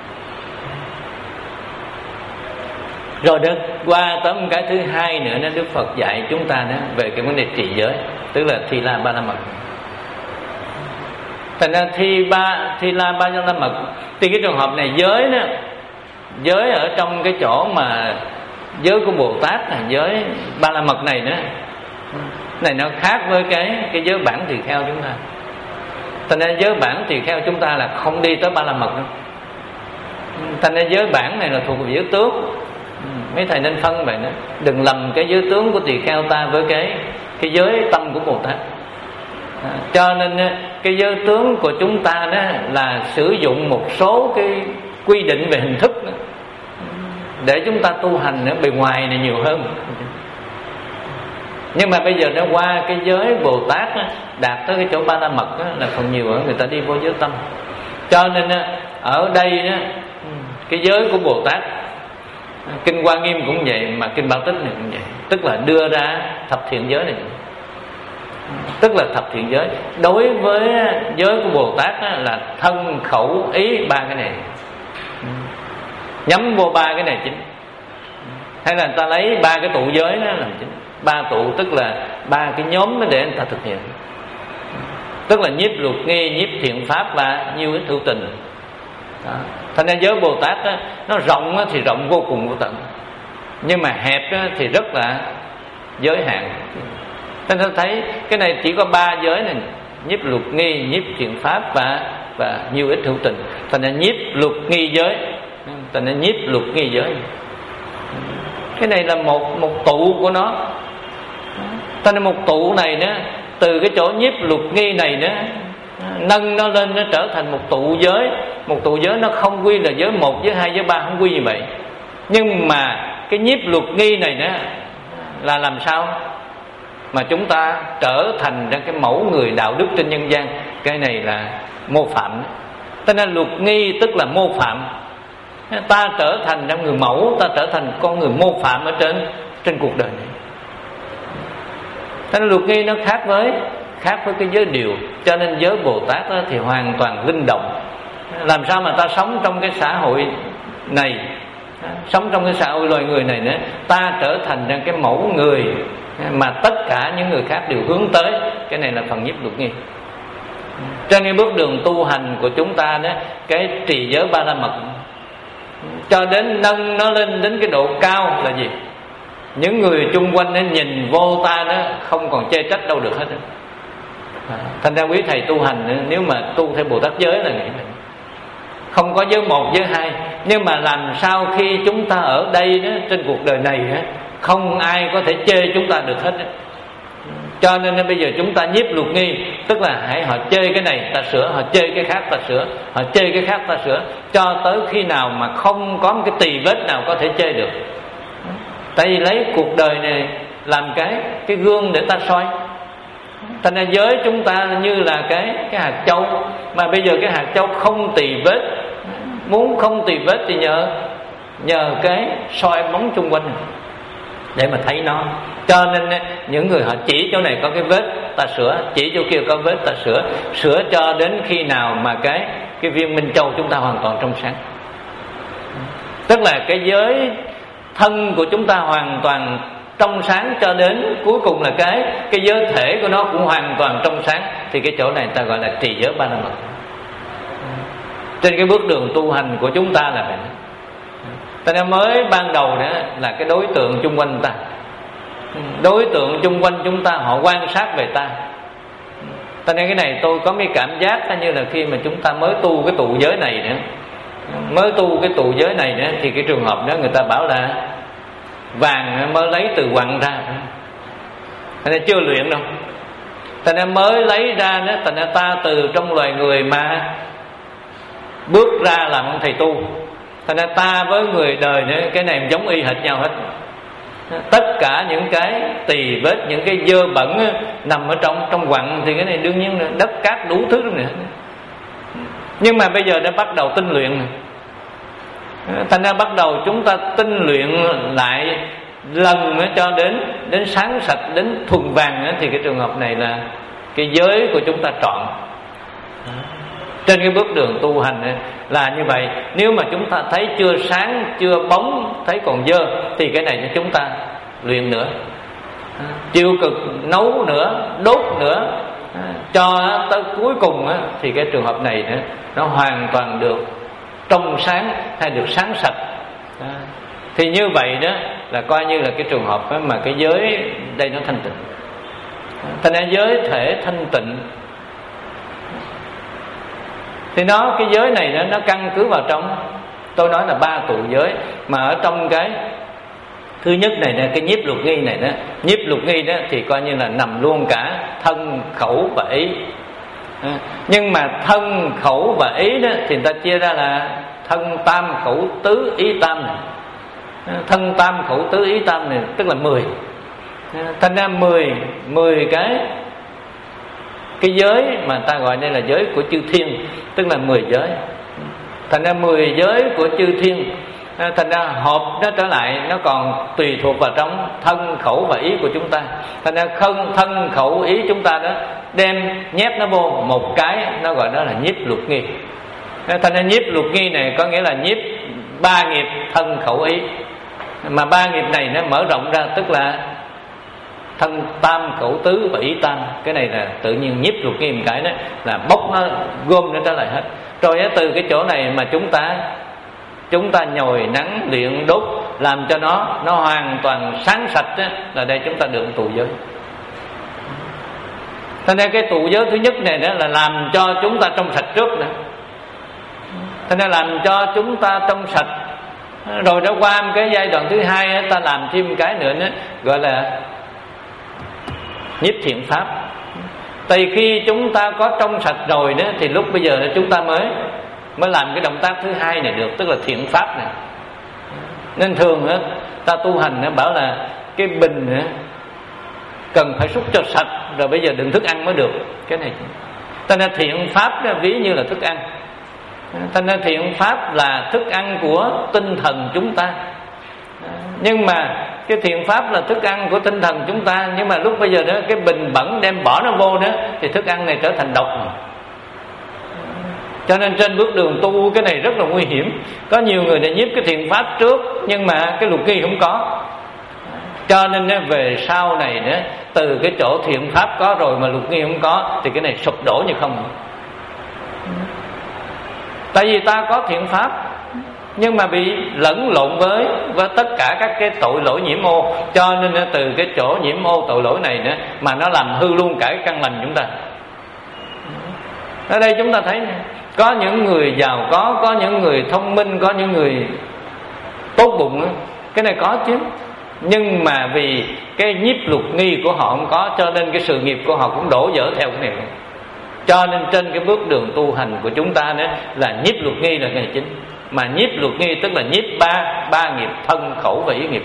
Rồi đó, qua tới một cái thứ hai nữa đó, Đức Phật dạy chúng ta đó về cái vấn đề trì giới, tức là Thi La Ba La Mật. Thành ra thi ba thi la ba la mật thì cái trường hợp này giới đó, giới ở trong cái chỗ mà giới của Bồ Tát là giới ba la mật này nữa, này nó khác với cái cái giới bản tỳ kheo chúng ta. Thành ra giới bản tỳ kheo chúng ta là không đi tới ba la mật đâu. Thành ra giới bản này là thuộc về giới tướng. Mấy thầy nên phân vậy nữa, đừng lầm cái giới tướng của tỳ kheo ta với cái cái giới tâm của Bồ Tát. À, cho nên cái giới tướng của chúng ta đó là sử dụng một số cái quy định về hình thức đó, để chúng ta tu hành ở bề ngoài này nhiều hơn. Nhưng mà bây giờ nó qua cái giới Bồ Tát đó, đạt tới cái chỗ ba la mật đó, là phần nhiều ở người ta đi vô giới tâm. Cho nên ở đây đó, cái giới của Bồ Tát, Kinh Hoa Nghiêm cũng vậy, mà Kinh Bảo Tích này cũng vậy, tức là đưa ra thập thiện giới này. Tức là thập thiện giới đối với giới của Bồ Tát là thân khẩu ý, ba cái này nhắm vô ba cái này chính. Hay là người ta lấy ba cái tụ giới đó làm chính. Ba tụ tức là ba cái nhóm đó để người ta thực hiện, tức là nhiếp luật nghi, nhiếp thiện pháp và nhiêu cái hữu tình. Đó. Thành ra giới Bồ Tát đó, nó rộng thì rộng vô cùng vô tận, nhưng mà hẹp thì rất là giới hạn. Nên ta thấy cái này chỉ có ba giới này: nhiếp luật nghi, nhiếp thiện pháp và và nhiêu ít hữu tình. Thành ra nhiếp luật nghi giới, thành ra nhiếp luật nghi giới. Cái này là một một tụ của nó. Thành ra một tụ này nữa, từ cái chỗ nhiếp luật nghi này nữa, nâng nó lên, nó trở thành một tụ giới. Một tụ giới nó không quy là giới một, giới hai, giới ba, không quy như vậy. Nhưng mà cái nhiếp luật nghi này nữa là làm sao mà chúng ta trở thành ra cái mẫu người đạo đức trên nhân gian. Cái này là mô phạm. Cho nên luật nghi tức là mô phạm. Ta trở thành ra người mẫu, ta trở thành con người mô phạm ở trên trên cuộc đời này. Cho nên luật nghi nó khác với khác với cái giới điều. Cho nên giới Bồ Tát đó thì hoàn toàn linh động. Làm sao mà ta sống trong cái xã hội này, sống trong cái xã hội loài người này nữa, ta trở thành ra cái mẫu người mà tất cả những người khác đều hướng tới. cái này là phần nhiếp lục nghi. Trên cái bước đường tu hành của chúng ta đó, cái trì giới ba la mật cho đến nâng nó lên đến cái độ cao là gì? Những người chung quanh nó nhìn vô ta đó không còn chê trách đâu được hết. Thành ra quý thầy tu hành, nếu mà tu theo Bồ Tát giới là nghĩ vậy, không có giới một giới hai. Nhưng mà làm sao khi chúng ta ở đây đó, trên cuộc đời này đó, không ai có thể chê chúng ta được hết đó. Cho nên bây giờ chúng ta nhiếp lục nghi, tức là hãy họ chê cái này ta sửa, họ chê cái khác ta sửa, họ chê cái khác ta sửa, cho tới khi nào mà không có một cái tì vết nào có thể chê được. Tại vì lấy cuộc đời này làm cái cái gương để ta soi. Thành ra giới chúng ta như là cái cái hạt châu, mà bây giờ cái hạt châu không tì vết, muốn không tì vết thì nhờ nhờ cái soi bóng chung quanh để mà thấy nó. Cho nên những người họ chỉ chỗ này có cái vết ta sửa, chỉ chỗ kia có vết ta sửa, sửa cho đến khi nào mà cái cái viên minh châu chúng ta hoàn toàn trong sáng. Tức là cái giới thân của chúng ta hoàn toàn trong sáng, cho đến cuối cùng là cái cái giới thể của nó cũng hoàn toàn trong sáng. Thì cái chỗ này ta gọi là trì giới ba la mật. Trên cái bước đường tu hành của chúng ta là vậy. Ta nên mới ban đầu đó là cái đối tượng chung quanh ta, đối tượng chung quanh chúng ta họ quan sát về ta. Ta nên cái này tôi có mấy cảm giác như là khi mà chúng ta mới tu cái tụ giới này nữa, mới tu cái tụ giới này nữa, thì cái trường hợp đó người ta bảo là vàng mới lấy từ quặng ra, ta nên chưa luyện đâu. Ta nên mới lấy ra đó, ta nên ta từ trong loài người mà bước ra làm ông thầy tu. Thành ra ta với người đời nữa, cái này giống y hệt nhau hết. Tất cả những cái tỳ vết, những cái dơ bẩn nằm ở trong trong quặng thì cái này đương nhiên là đất cát đủ thứ nữa. Nhưng mà bây giờ đã bắt đầu tinh luyện. Thành ra bắt đầu chúng ta tinh luyện lại lần nữa cho đến đến sáng sạch, đến thuần vàng nữa, thì cái trường hợp này là cái giới của chúng ta trọn. Trên cái bước đường tu hành là như vậy. Nếu mà chúng ta thấy chưa sáng, chưa bóng, thấy còn dơ, thì cái này cho chúng ta luyện nữa, chịu cực nấu nữa, đốt nữa, cho tới cuối cùng thì cái trường hợp này nó hoàn toàn được trong sáng hay được sáng sạch. Thì như vậy đó là coi như là cái trường hợp mà cái giới đây nó thanh tịnh. Thành ra giới thể thanh tịnh thì nó cái giới này nó, nó căn cứ vào trong, tôi nói là ba tụ giới, mà ở trong cái thứ nhất này nè, cái nhiếp lục nghi này đó, nhiếp lục nghi đó thì coi như là nằm luôn cả thân, khẩu và ý. Nhưng mà thân, khẩu và ý đó thì người ta chia ra là thân tam, khẩu tứ, ý tam này. Thân tam, khẩu tứ, ý tam này tức là mười. Thành ra mười mười cái cái giới mà ta gọi đây là giới của chư thiên, tức là mười giới. Thành ra mười giới của chư thiên, thành ra hộp nó trở lại, nó còn tùy thuộc vào trong thân, khẩu và ý của chúng ta. Thành ra thân, thân khẩu, ý chúng ta đó đem nhét nó vô một cái, nó gọi đó là nhiếp lục nghi. Thành ra nhiếp lục nghi này có nghĩa là nhiếp ba nghiệp thân, khẩu, ý. Mà ba nghiệp này nó mở rộng ra, tức là thân tam, khẩu tứ và ý tam. Cái này là tự nhiên nhiếp lục nghi một cái đó là bốc nó, gom nó trở lại hết. Rồi từ cái chỗ này mà chúng ta chúng ta nhồi nắng luyện đốt, làm cho nó nó hoàn toàn sáng sạch đó, là đây chúng ta được tụ giới. Thế nên cái tụ giới thứ nhất này đó là làm cho chúng ta trong sạch trước nữa. Thế nên làm cho chúng ta trong sạch, rồi đã qua một cái giai đoạn thứ hai ta làm thêm cái nữa đó, gọi là nhiếp thiện pháp. Tại khi chúng ta có trong sạch rồi đó, thì lúc bây giờ chúng ta mới mới làm cái động tác thứ hai này được, tức là thiện pháp này. Nên thường đó, ta tu hành đó, bảo là cái bình đó, cần phải xúc cho sạch, rồi bây giờ đừng thức ăn mới được. Cái này ta nên thiện pháp đó, ví như là thức ăn. Ta nên thiện pháp là thức ăn của tinh thần chúng ta. Nhưng mà cái thiện pháp là thức ăn của tinh thần chúng ta, nhưng mà lúc bây giờ đó cái bình bẩn đem bỏ nó vô đó, thì thức ăn này trở thành độc. Cho nên trên bước đường tu cái này rất là nguy hiểm. Có nhiều người đã nhiếp cái thiện pháp trước, nhưng mà cái lục nghi không có. Cho nên về sau này nữa, từ cái chỗ thiện pháp có rồi mà lục nghi không có thì cái này sụp đổ như không. Tại vì ta có thiện pháp nhưng mà bị lẫn lộn với với tất cả các cái tội lỗi nhiễm ô, cho nên từ cái chỗ nhiễm ô tội lỗi này nữa mà nó làm hư luôn cả cái căn lành chúng ta. Ở đây chúng ta thấy có những người giàu có, có những người thông minh, có những người tốt bụng, cái này có chứ. Nhưng mà vì cái nhiếp lục nghi của họ không có, cho nên cái sự nghiệp của họ cũng đổ vỡ theo cái này. Cho nên trên cái bước đường tu hành của chúng ta nữa là nhiếp lục nghi là ngày chính. Mà nhiếp lục nghi tức là nhiếp ba ba nghiệp thân khẩu và ý nghiệp.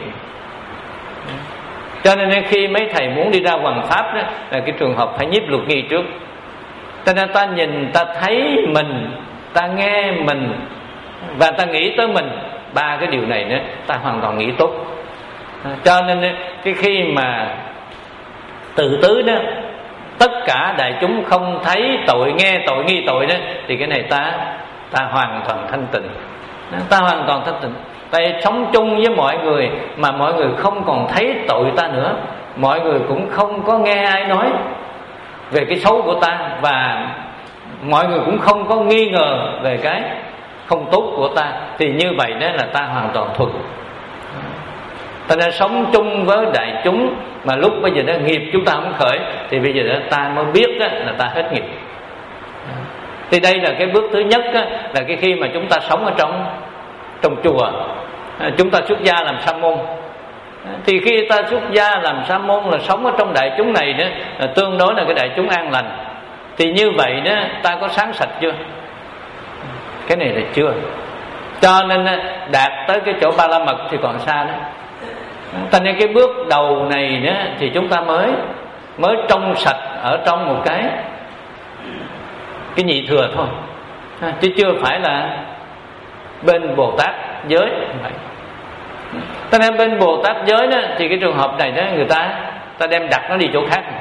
Cho nên khi mấy thầy muốn đi ra hoằng pháp đó, là cái trường hợp phải nhiếp lục nghi trước. Cho nên ta nhìn, ta thấy mình, ta nghe mình và ta nghĩ tới mình, ba cái điều này nữa ta hoàn toàn nghĩ tốt. Cho nên cái khi mà tự tứ đó, tất cả đại chúng không thấy tội, nghe tội, nghi tội đó, thì cái này ta ta hoàn toàn thanh tịnh. Ta hoàn toàn thanh tịnh. Tại sống chung với mọi người mà mọi người không còn thấy tội ta nữa, mọi người cũng không có nghe ai nói về cái xấu của ta, và mọi người cũng không có nghi ngờ về cái không tốt của ta, thì như vậy đó là ta hoàn toàn thuần. Ta nên sống chung với đại chúng mà lúc bây giờ đó nghiệp chúng ta không khởi, thì bây giờ đó ta mới biết đó là ta hết nghiệp. Thì đây là cái bước thứ nhất đó, là cái khi mà chúng ta sống ở trong trong chùa, chúng ta xuất gia làm sa môn. Thì khi ta xuất gia làm sa môn là sống ở trong đại chúng này đó, là tương đối là cái đại chúng an lành. Thì như vậy đó ta có sáng sạch chưa? Cái này là chưa. Cho nên đạt tới cái chỗ ba la mật thì còn xa đó. Thành nên cái bước đầu này đó thì chúng ta mới mới trong sạch ở trong một cái cái nhị thừa thôi, chứ chưa phải là bên Bồ Tát giới. Cho nên bên Bồ Tát giới đó thì cái trường hợp này đó người ta ta đem đặt nó đi chỗ khác.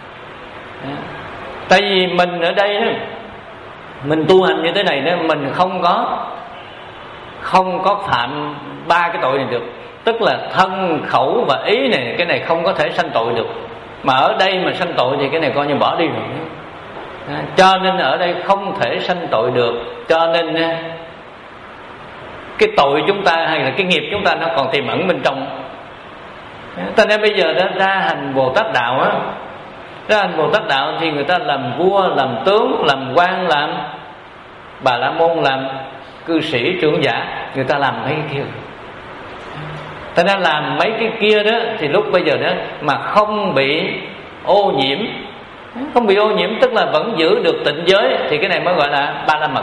Tại vì mình ở đây đó, mình tu hành như thế này đó, mình không có không có phạm ba cái tội này được. Tức là thân, khẩu và ý này, cái này không có thể sanh tội được. Mà ở đây mà sanh tội thì cái này coi như bỏ đi rồi. Cho nên ở đây không thể sanh tội được. Cho nên cái tội chúng ta hay là cái nghiệp chúng ta nó còn tiềm ẩn bên trong. Cho nên bây giờ đó ra hành Bồ Tát đạo á, ra hành Bồ Tát đạo thì người ta làm vua, làm tướng, làm quan, làm Bà La Môn, làm cư sĩ, trưởng giả, người ta làm mấy cái kia. Ta nên làm mấy cái kia đó thì lúc bây giờ đó mà không bị ô nhiễm, không bị ô nhiễm tức là vẫn giữ được tịnh giới, thì cái này mới gọi là ba la mật.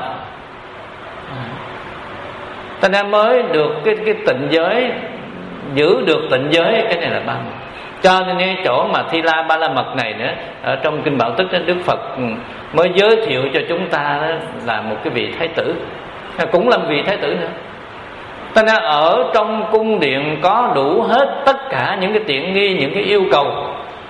Ta nên mới được cái cái tịnh giới, giữ được tịnh giới, cái này là ba mật. Cho nên cái chỗ mà Thi La Ba La Mật này nữa, ở trong kinh Bảo Tích đó, Đức Phật mới giới thiệu cho chúng ta đó là một cái vị thái tử, cũng là một vị thái tử nữa. Cho nên ở trong cung điện có đủ hết tất cả những cái tiện nghi, những cái yêu cầu,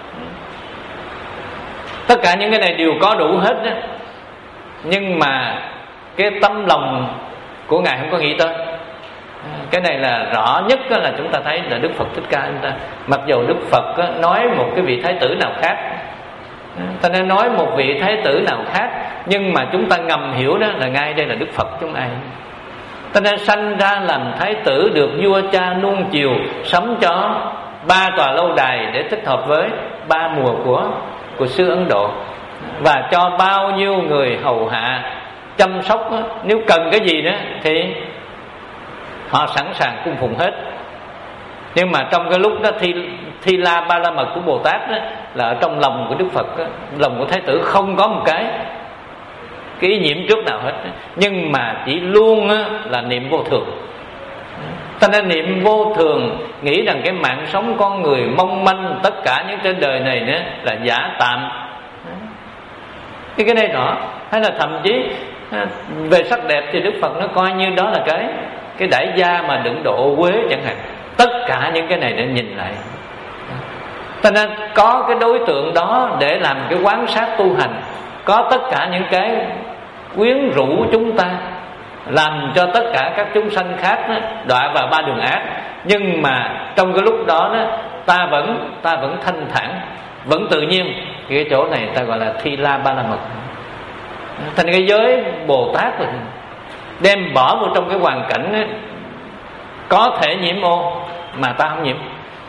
tất cả những cái này đều có đủ hết đó. Nhưng mà cái tâm lòng của Ngài không có nghĩ tới. Cái này là rõ nhất là chúng ta thấy là Đức Phật Thích Ca chúng ta, mặc dù Đức Phật nói một cái vị thái tử nào khác, ta nên nói một vị thái tử nào khác, nhưng mà chúng ta ngầm hiểu đó là ngay đây là Đức Phật chúng ai. Ta nên sanh ra làm thái tử, được vua cha nuông chiều, sắm cho ba tòa lâu đài để thích hợp với ba mùa của của xứ Ấn Độ, và cho bao nhiêu người hầu hạ chăm sóc, nếu cần cái gì nữa thì họ sẵn sàng cung phụng hết. Nhưng mà trong cái lúc đó thi, thi la ba la mật của Bồ Tát đó, là ở trong lòng của Đức Phật đó, lòng của thái tử không có một cái cái ý nhiễm trước nào hết, nhưng mà chỉ luôn á, là niệm vô thường. Ta nên niệm vô thường, nghĩ rằng cái mạng sống con người mong manh, tất cả những trên đời này nữa là giả tạm. Cái cái này rõ. Hay là thậm chí về sắc đẹp thì Đức Phật nó coi như đó là cái cái đại gia mà đựng độ quế chẳng hạn. Tất cả những cái này để nhìn lại. Ta nên có cái đối tượng đó để làm cái quán sát tu hành, có tất cả những cái quyến rũ chúng ta, làm cho tất cả các chúng sanh khác đó, đọa vào ba đường ác. Nhưng mà trong cái lúc đó, đó ta vẫn ta vẫn thanh thản, vẫn tự nhiên. Thì cái chỗ này ta gọi là Thi La Ba La Mật. Thành cái giới Bồ Tát rồi đem bỏ vào trong cái hoàn cảnh ấy, có thể nhiễm ô mà ta không nhiễm.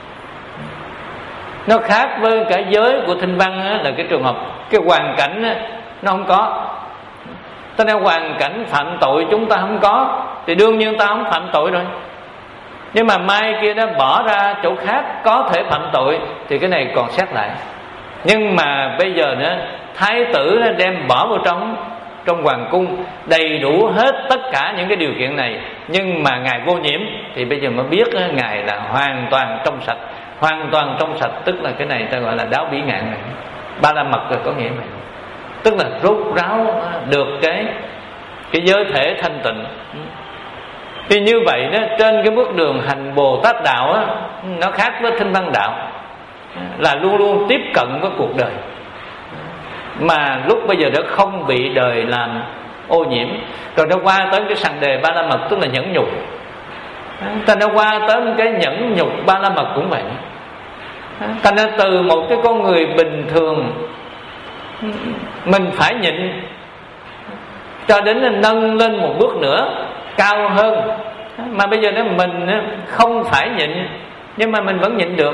Nó khác với cả giới của Thinh Văn á, là cái trường hợp cái hoàn cảnh á, nó không có. Cho nên hoàn cảnh phạm tội chúng ta không có thì đương nhiên ta không phạm tội rồi. Nhưng mà mai kia nó bỏ ra chỗ khác có thể phạm tội thì cái này còn xét lại. Nhưng mà bây giờ nữa thái tử nó đem bỏ vào trong trong hoàng cung đầy đủ hết tất cả những cái điều kiện này, nhưng mà ngài vô nhiễm thì bây giờ mới biết á, ngài là hoàn toàn trong sạch. Hoàn toàn trong sạch tức là cái này ta gọi là đáo bỉ ngạn này. Ba La Mật rồi có nghĩa này, tức là rốt ráo được cái cái giới thể thanh tịnh. Thì như vậy đó, trên cái bước đường hành Bồ Tát đạo á, nó khác với Thinh Văn đạo, là luôn luôn tiếp cận với cuộc đời, mà lúc bây giờ nó không bị đời làm ô nhiễm. Rồi nó qua tới cái sằng đề Ba La Mật, tức là nhẫn nhục. Ta nó qua tới cái nhẫn nhục Ba La Mật cũng vậy. Thành ra từ một cái con người bình thường mình phải nhịn, cho đến nâng lên một bước nữa cao hơn. Mà bây giờ đó mình không phải nhịn, nhưng mà mình vẫn nhịn được.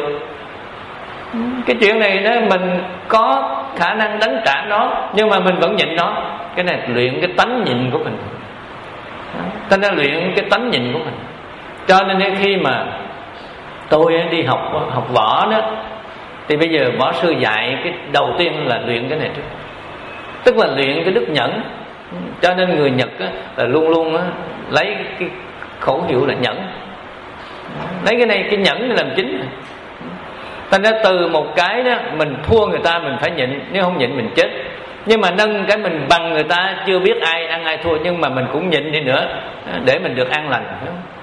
Cái chuyện này đó mình có khả năng đánh trả nó, nhưng mà mình vẫn nhịn nó. Cái này luyện cái tánh nhịn của mình. Ta nên luyện cái tánh nhịn của mình. Cho nên khi mà tôi đi học học võ đó, thì bây giờ võ sư dạy cái đầu tiên là luyện cái này trước, tức là luyện cái đức nhẫn. Cho nên người Nhật á, là luôn luôn á, lấy cái khẩu hiệu là nhẫn, lấy cái này cái nhẫn để làm chính. Thành ra từ một cái đó mình thua người ta mình phải nhịn, nếu không nhịn mình chết. Nhưng mà nâng cái mình bằng người ta, chưa biết ai ăn ai thua, nhưng mà mình cũng nhịn đi nữa để mình được an lành.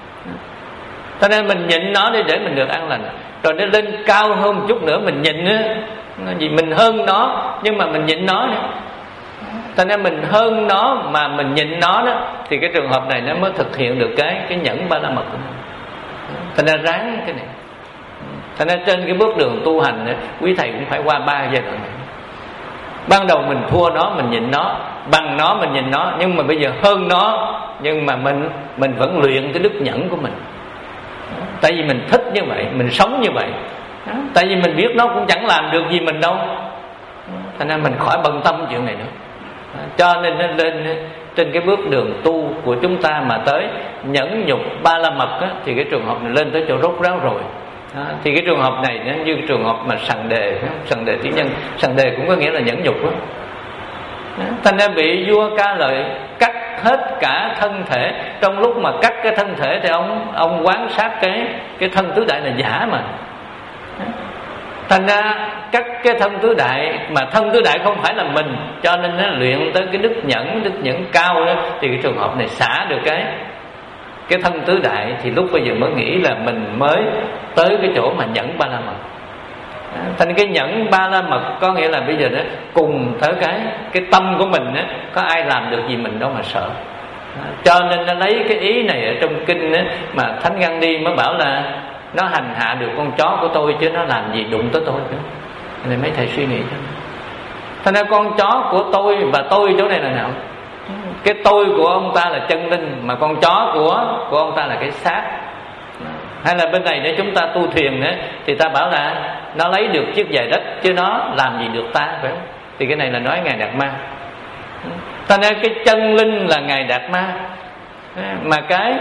Cho nên mình nhịn nó đi để mình được an lành. Rồi nó lên cao hơn một chút nữa mình nhịn á, vì mình hơn nó nhưng mà mình nhịn nó nữa. Cho nên mình hơn nó mà mình nhịn nó đó, thì cái trường hợp này nó mới thực hiện được cái cái nhẫn Ba La Mật của mình. Cho nên ráng cái này. Cho nên trên cái bước đường tu hành đó, quý thầy cũng phải qua ba giai đoạn này. Ban đầu mình thua nó, mình nhịn nó, bằng nó mình nhịn nó, nhưng mà bây giờ hơn nó, nhưng mà mình mình vẫn luyện cái đức nhẫn của mình. Tại vì mình thích như vậy, mình sống như vậy. Tại vì mình biết nó cũng chẳng làm được gì mình đâu, cho nên mình khỏi bận tâm chuyện này nữa. Cho nên nó lên trên cái bước đường tu của chúng ta mà tới nhẫn nhục Ba La Mật á, thì cái trường hợp này lên tới chỗ rốt ráo rồi. Đó, thì cái trường hợp này nó như trường hợp mà sằng đề, sằng đề tiếng nhân, sằng đề cũng có nghĩa là nhẫn nhục đó. Đó, thành ra bị vua Ca Lợi cắt hết cả thân thể. Trong lúc mà cắt cái thân thể thì ông ông quan sát cái cái thân tứ đại là giả mà. Đó. Thành ra cắt cái thân tứ đại, mà thân tứ đại không phải là mình, cho nên nó luyện tới cái đức nhẫn, đức nhẫn cao đó, thì cái trường hợp này xả được cái cái thân tứ đại, thì lúc bây giờ mới nghĩ là mình mới tới cái chỗ mà nhẫn Ba La Mật. Thành cái nhẫn Ba La Mật có nghĩa là bây giờ đó cùng tới cái cái tâm của mình đó, có ai làm được gì mình đâu mà sợ. Cho nên nó lấy cái ý này ở trong kinh đó, mà Thánh Gandhi mới bảo là nó hành hạ được con chó của tôi chứ nó làm gì đụng tới tôi nữa. Nên mấy thầy suy nghĩ cho. Thành ra con chó của tôi, và tôi chỗ này là nào? Cái tôi của ông ta là chân linh, mà con chó của của ông ta là cái xác. Hay là bên này để chúng ta tu thiền nữa, thì ta bảo là nó lấy được chiếc giày đất chứ nó làm gì được ta, phải không? Thì cái này là nói Ngài Đạt Ma. Thành ra cái chân linh là Ngài Đạt Ma, mà cái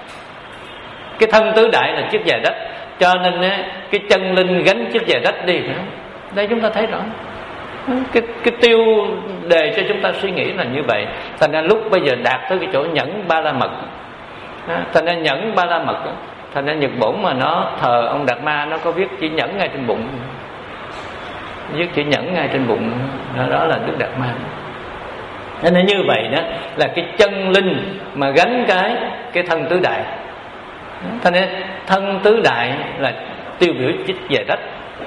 cái thân tứ đại là chiếc giày đất, cho nên cái chân linh gánh chiếc giày đất đi, phải không? Đây chúng ta thấy rõ cái cái tiêu đề cho chúng ta suy nghĩ là như vậy. Thành ra lúc bây giờ đạt tới cái chỗ nhẫn Ba La Mật, thành ra nhẫn Ba La Mật, thành ra Nhật Bổn mà nó thờ ông Đạt Ma, nó có viết chữ nhẫn ngay trên bụng, viết chữ nhẫn ngay trên bụng, đó, đó là Đức Đạt Ma. Nên như vậy đó là cái chân linh mà gánh cái cái thân tứ đại. Thành ra thân tứ đại là tiêu biểu chiếc giày đất.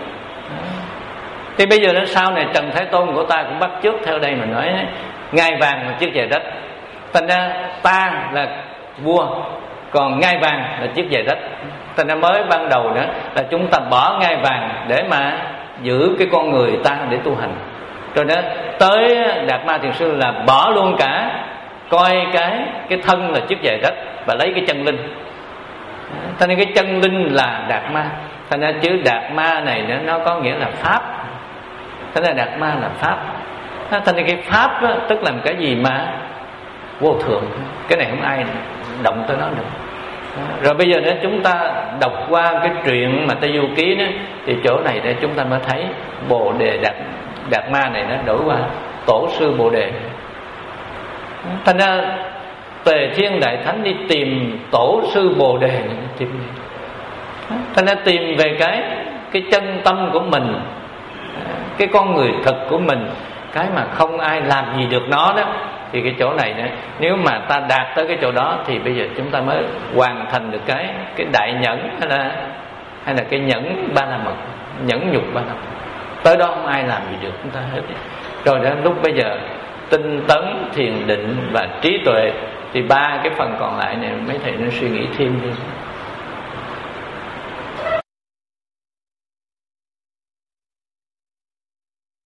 Thì bây giờ đến sau này Trần Thái Tôn của ta cũng bắt chước theo đây mà nói ngai vàng là chiếc giày đất. Thành ra ta là vua, còn ngai vàng là chiếc giày rách. Thành ra mới ban đầu đó là chúng ta bỏ ngai vàng để mà giữ cái con người ta để tu hành. Rồi đó tới Đạt Ma Thiền Sư là bỏ luôn cả, coi cái cái thân là chiếc giày rách và lấy cái chân linh. Thành ra cái chân linh là Đạt Ma. Thành ra chữ Đạt Ma này nó, nó có nghĩa là pháp. Thành ra Đạt Ma là pháp. Thành ra cái pháp đó, tức là cái gì mà vô thượng, cái này không ai động tới nó được. Rồi bây giờ nếu chúng ta đọc qua cái truyện mà Tây Du Ký đó, thì chỗ này để chúng ta mới thấy Bồ Đề Đạt, Đạt Ma này nó đổi qua Tổ sư Bồ Đề. Thành ra Tề Thiên Đại Thánh đi tìm Tổ sư Bồ Đề, tìm thành ra tìm về cái cái chân tâm của mình, cái con người thực của mình, cái mà không ai làm gì được nó đó. Thì cái chỗ này đó, nếu mà ta đạt tới cái chỗ đó thì bây giờ chúng ta mới hoàn thành được cái cái đại nhẫn, hay là hay là cái nhẫn ba la mật, nhẫn nhục ba la mật. Tới đó không ai làm gì được chúng ta hết. Rồi đó lúc bây giờ tinh tấn, thiền định và trí tuệ, thì ba cái phần còn lại này mấy thầy nên suy nghĩ thêm đi.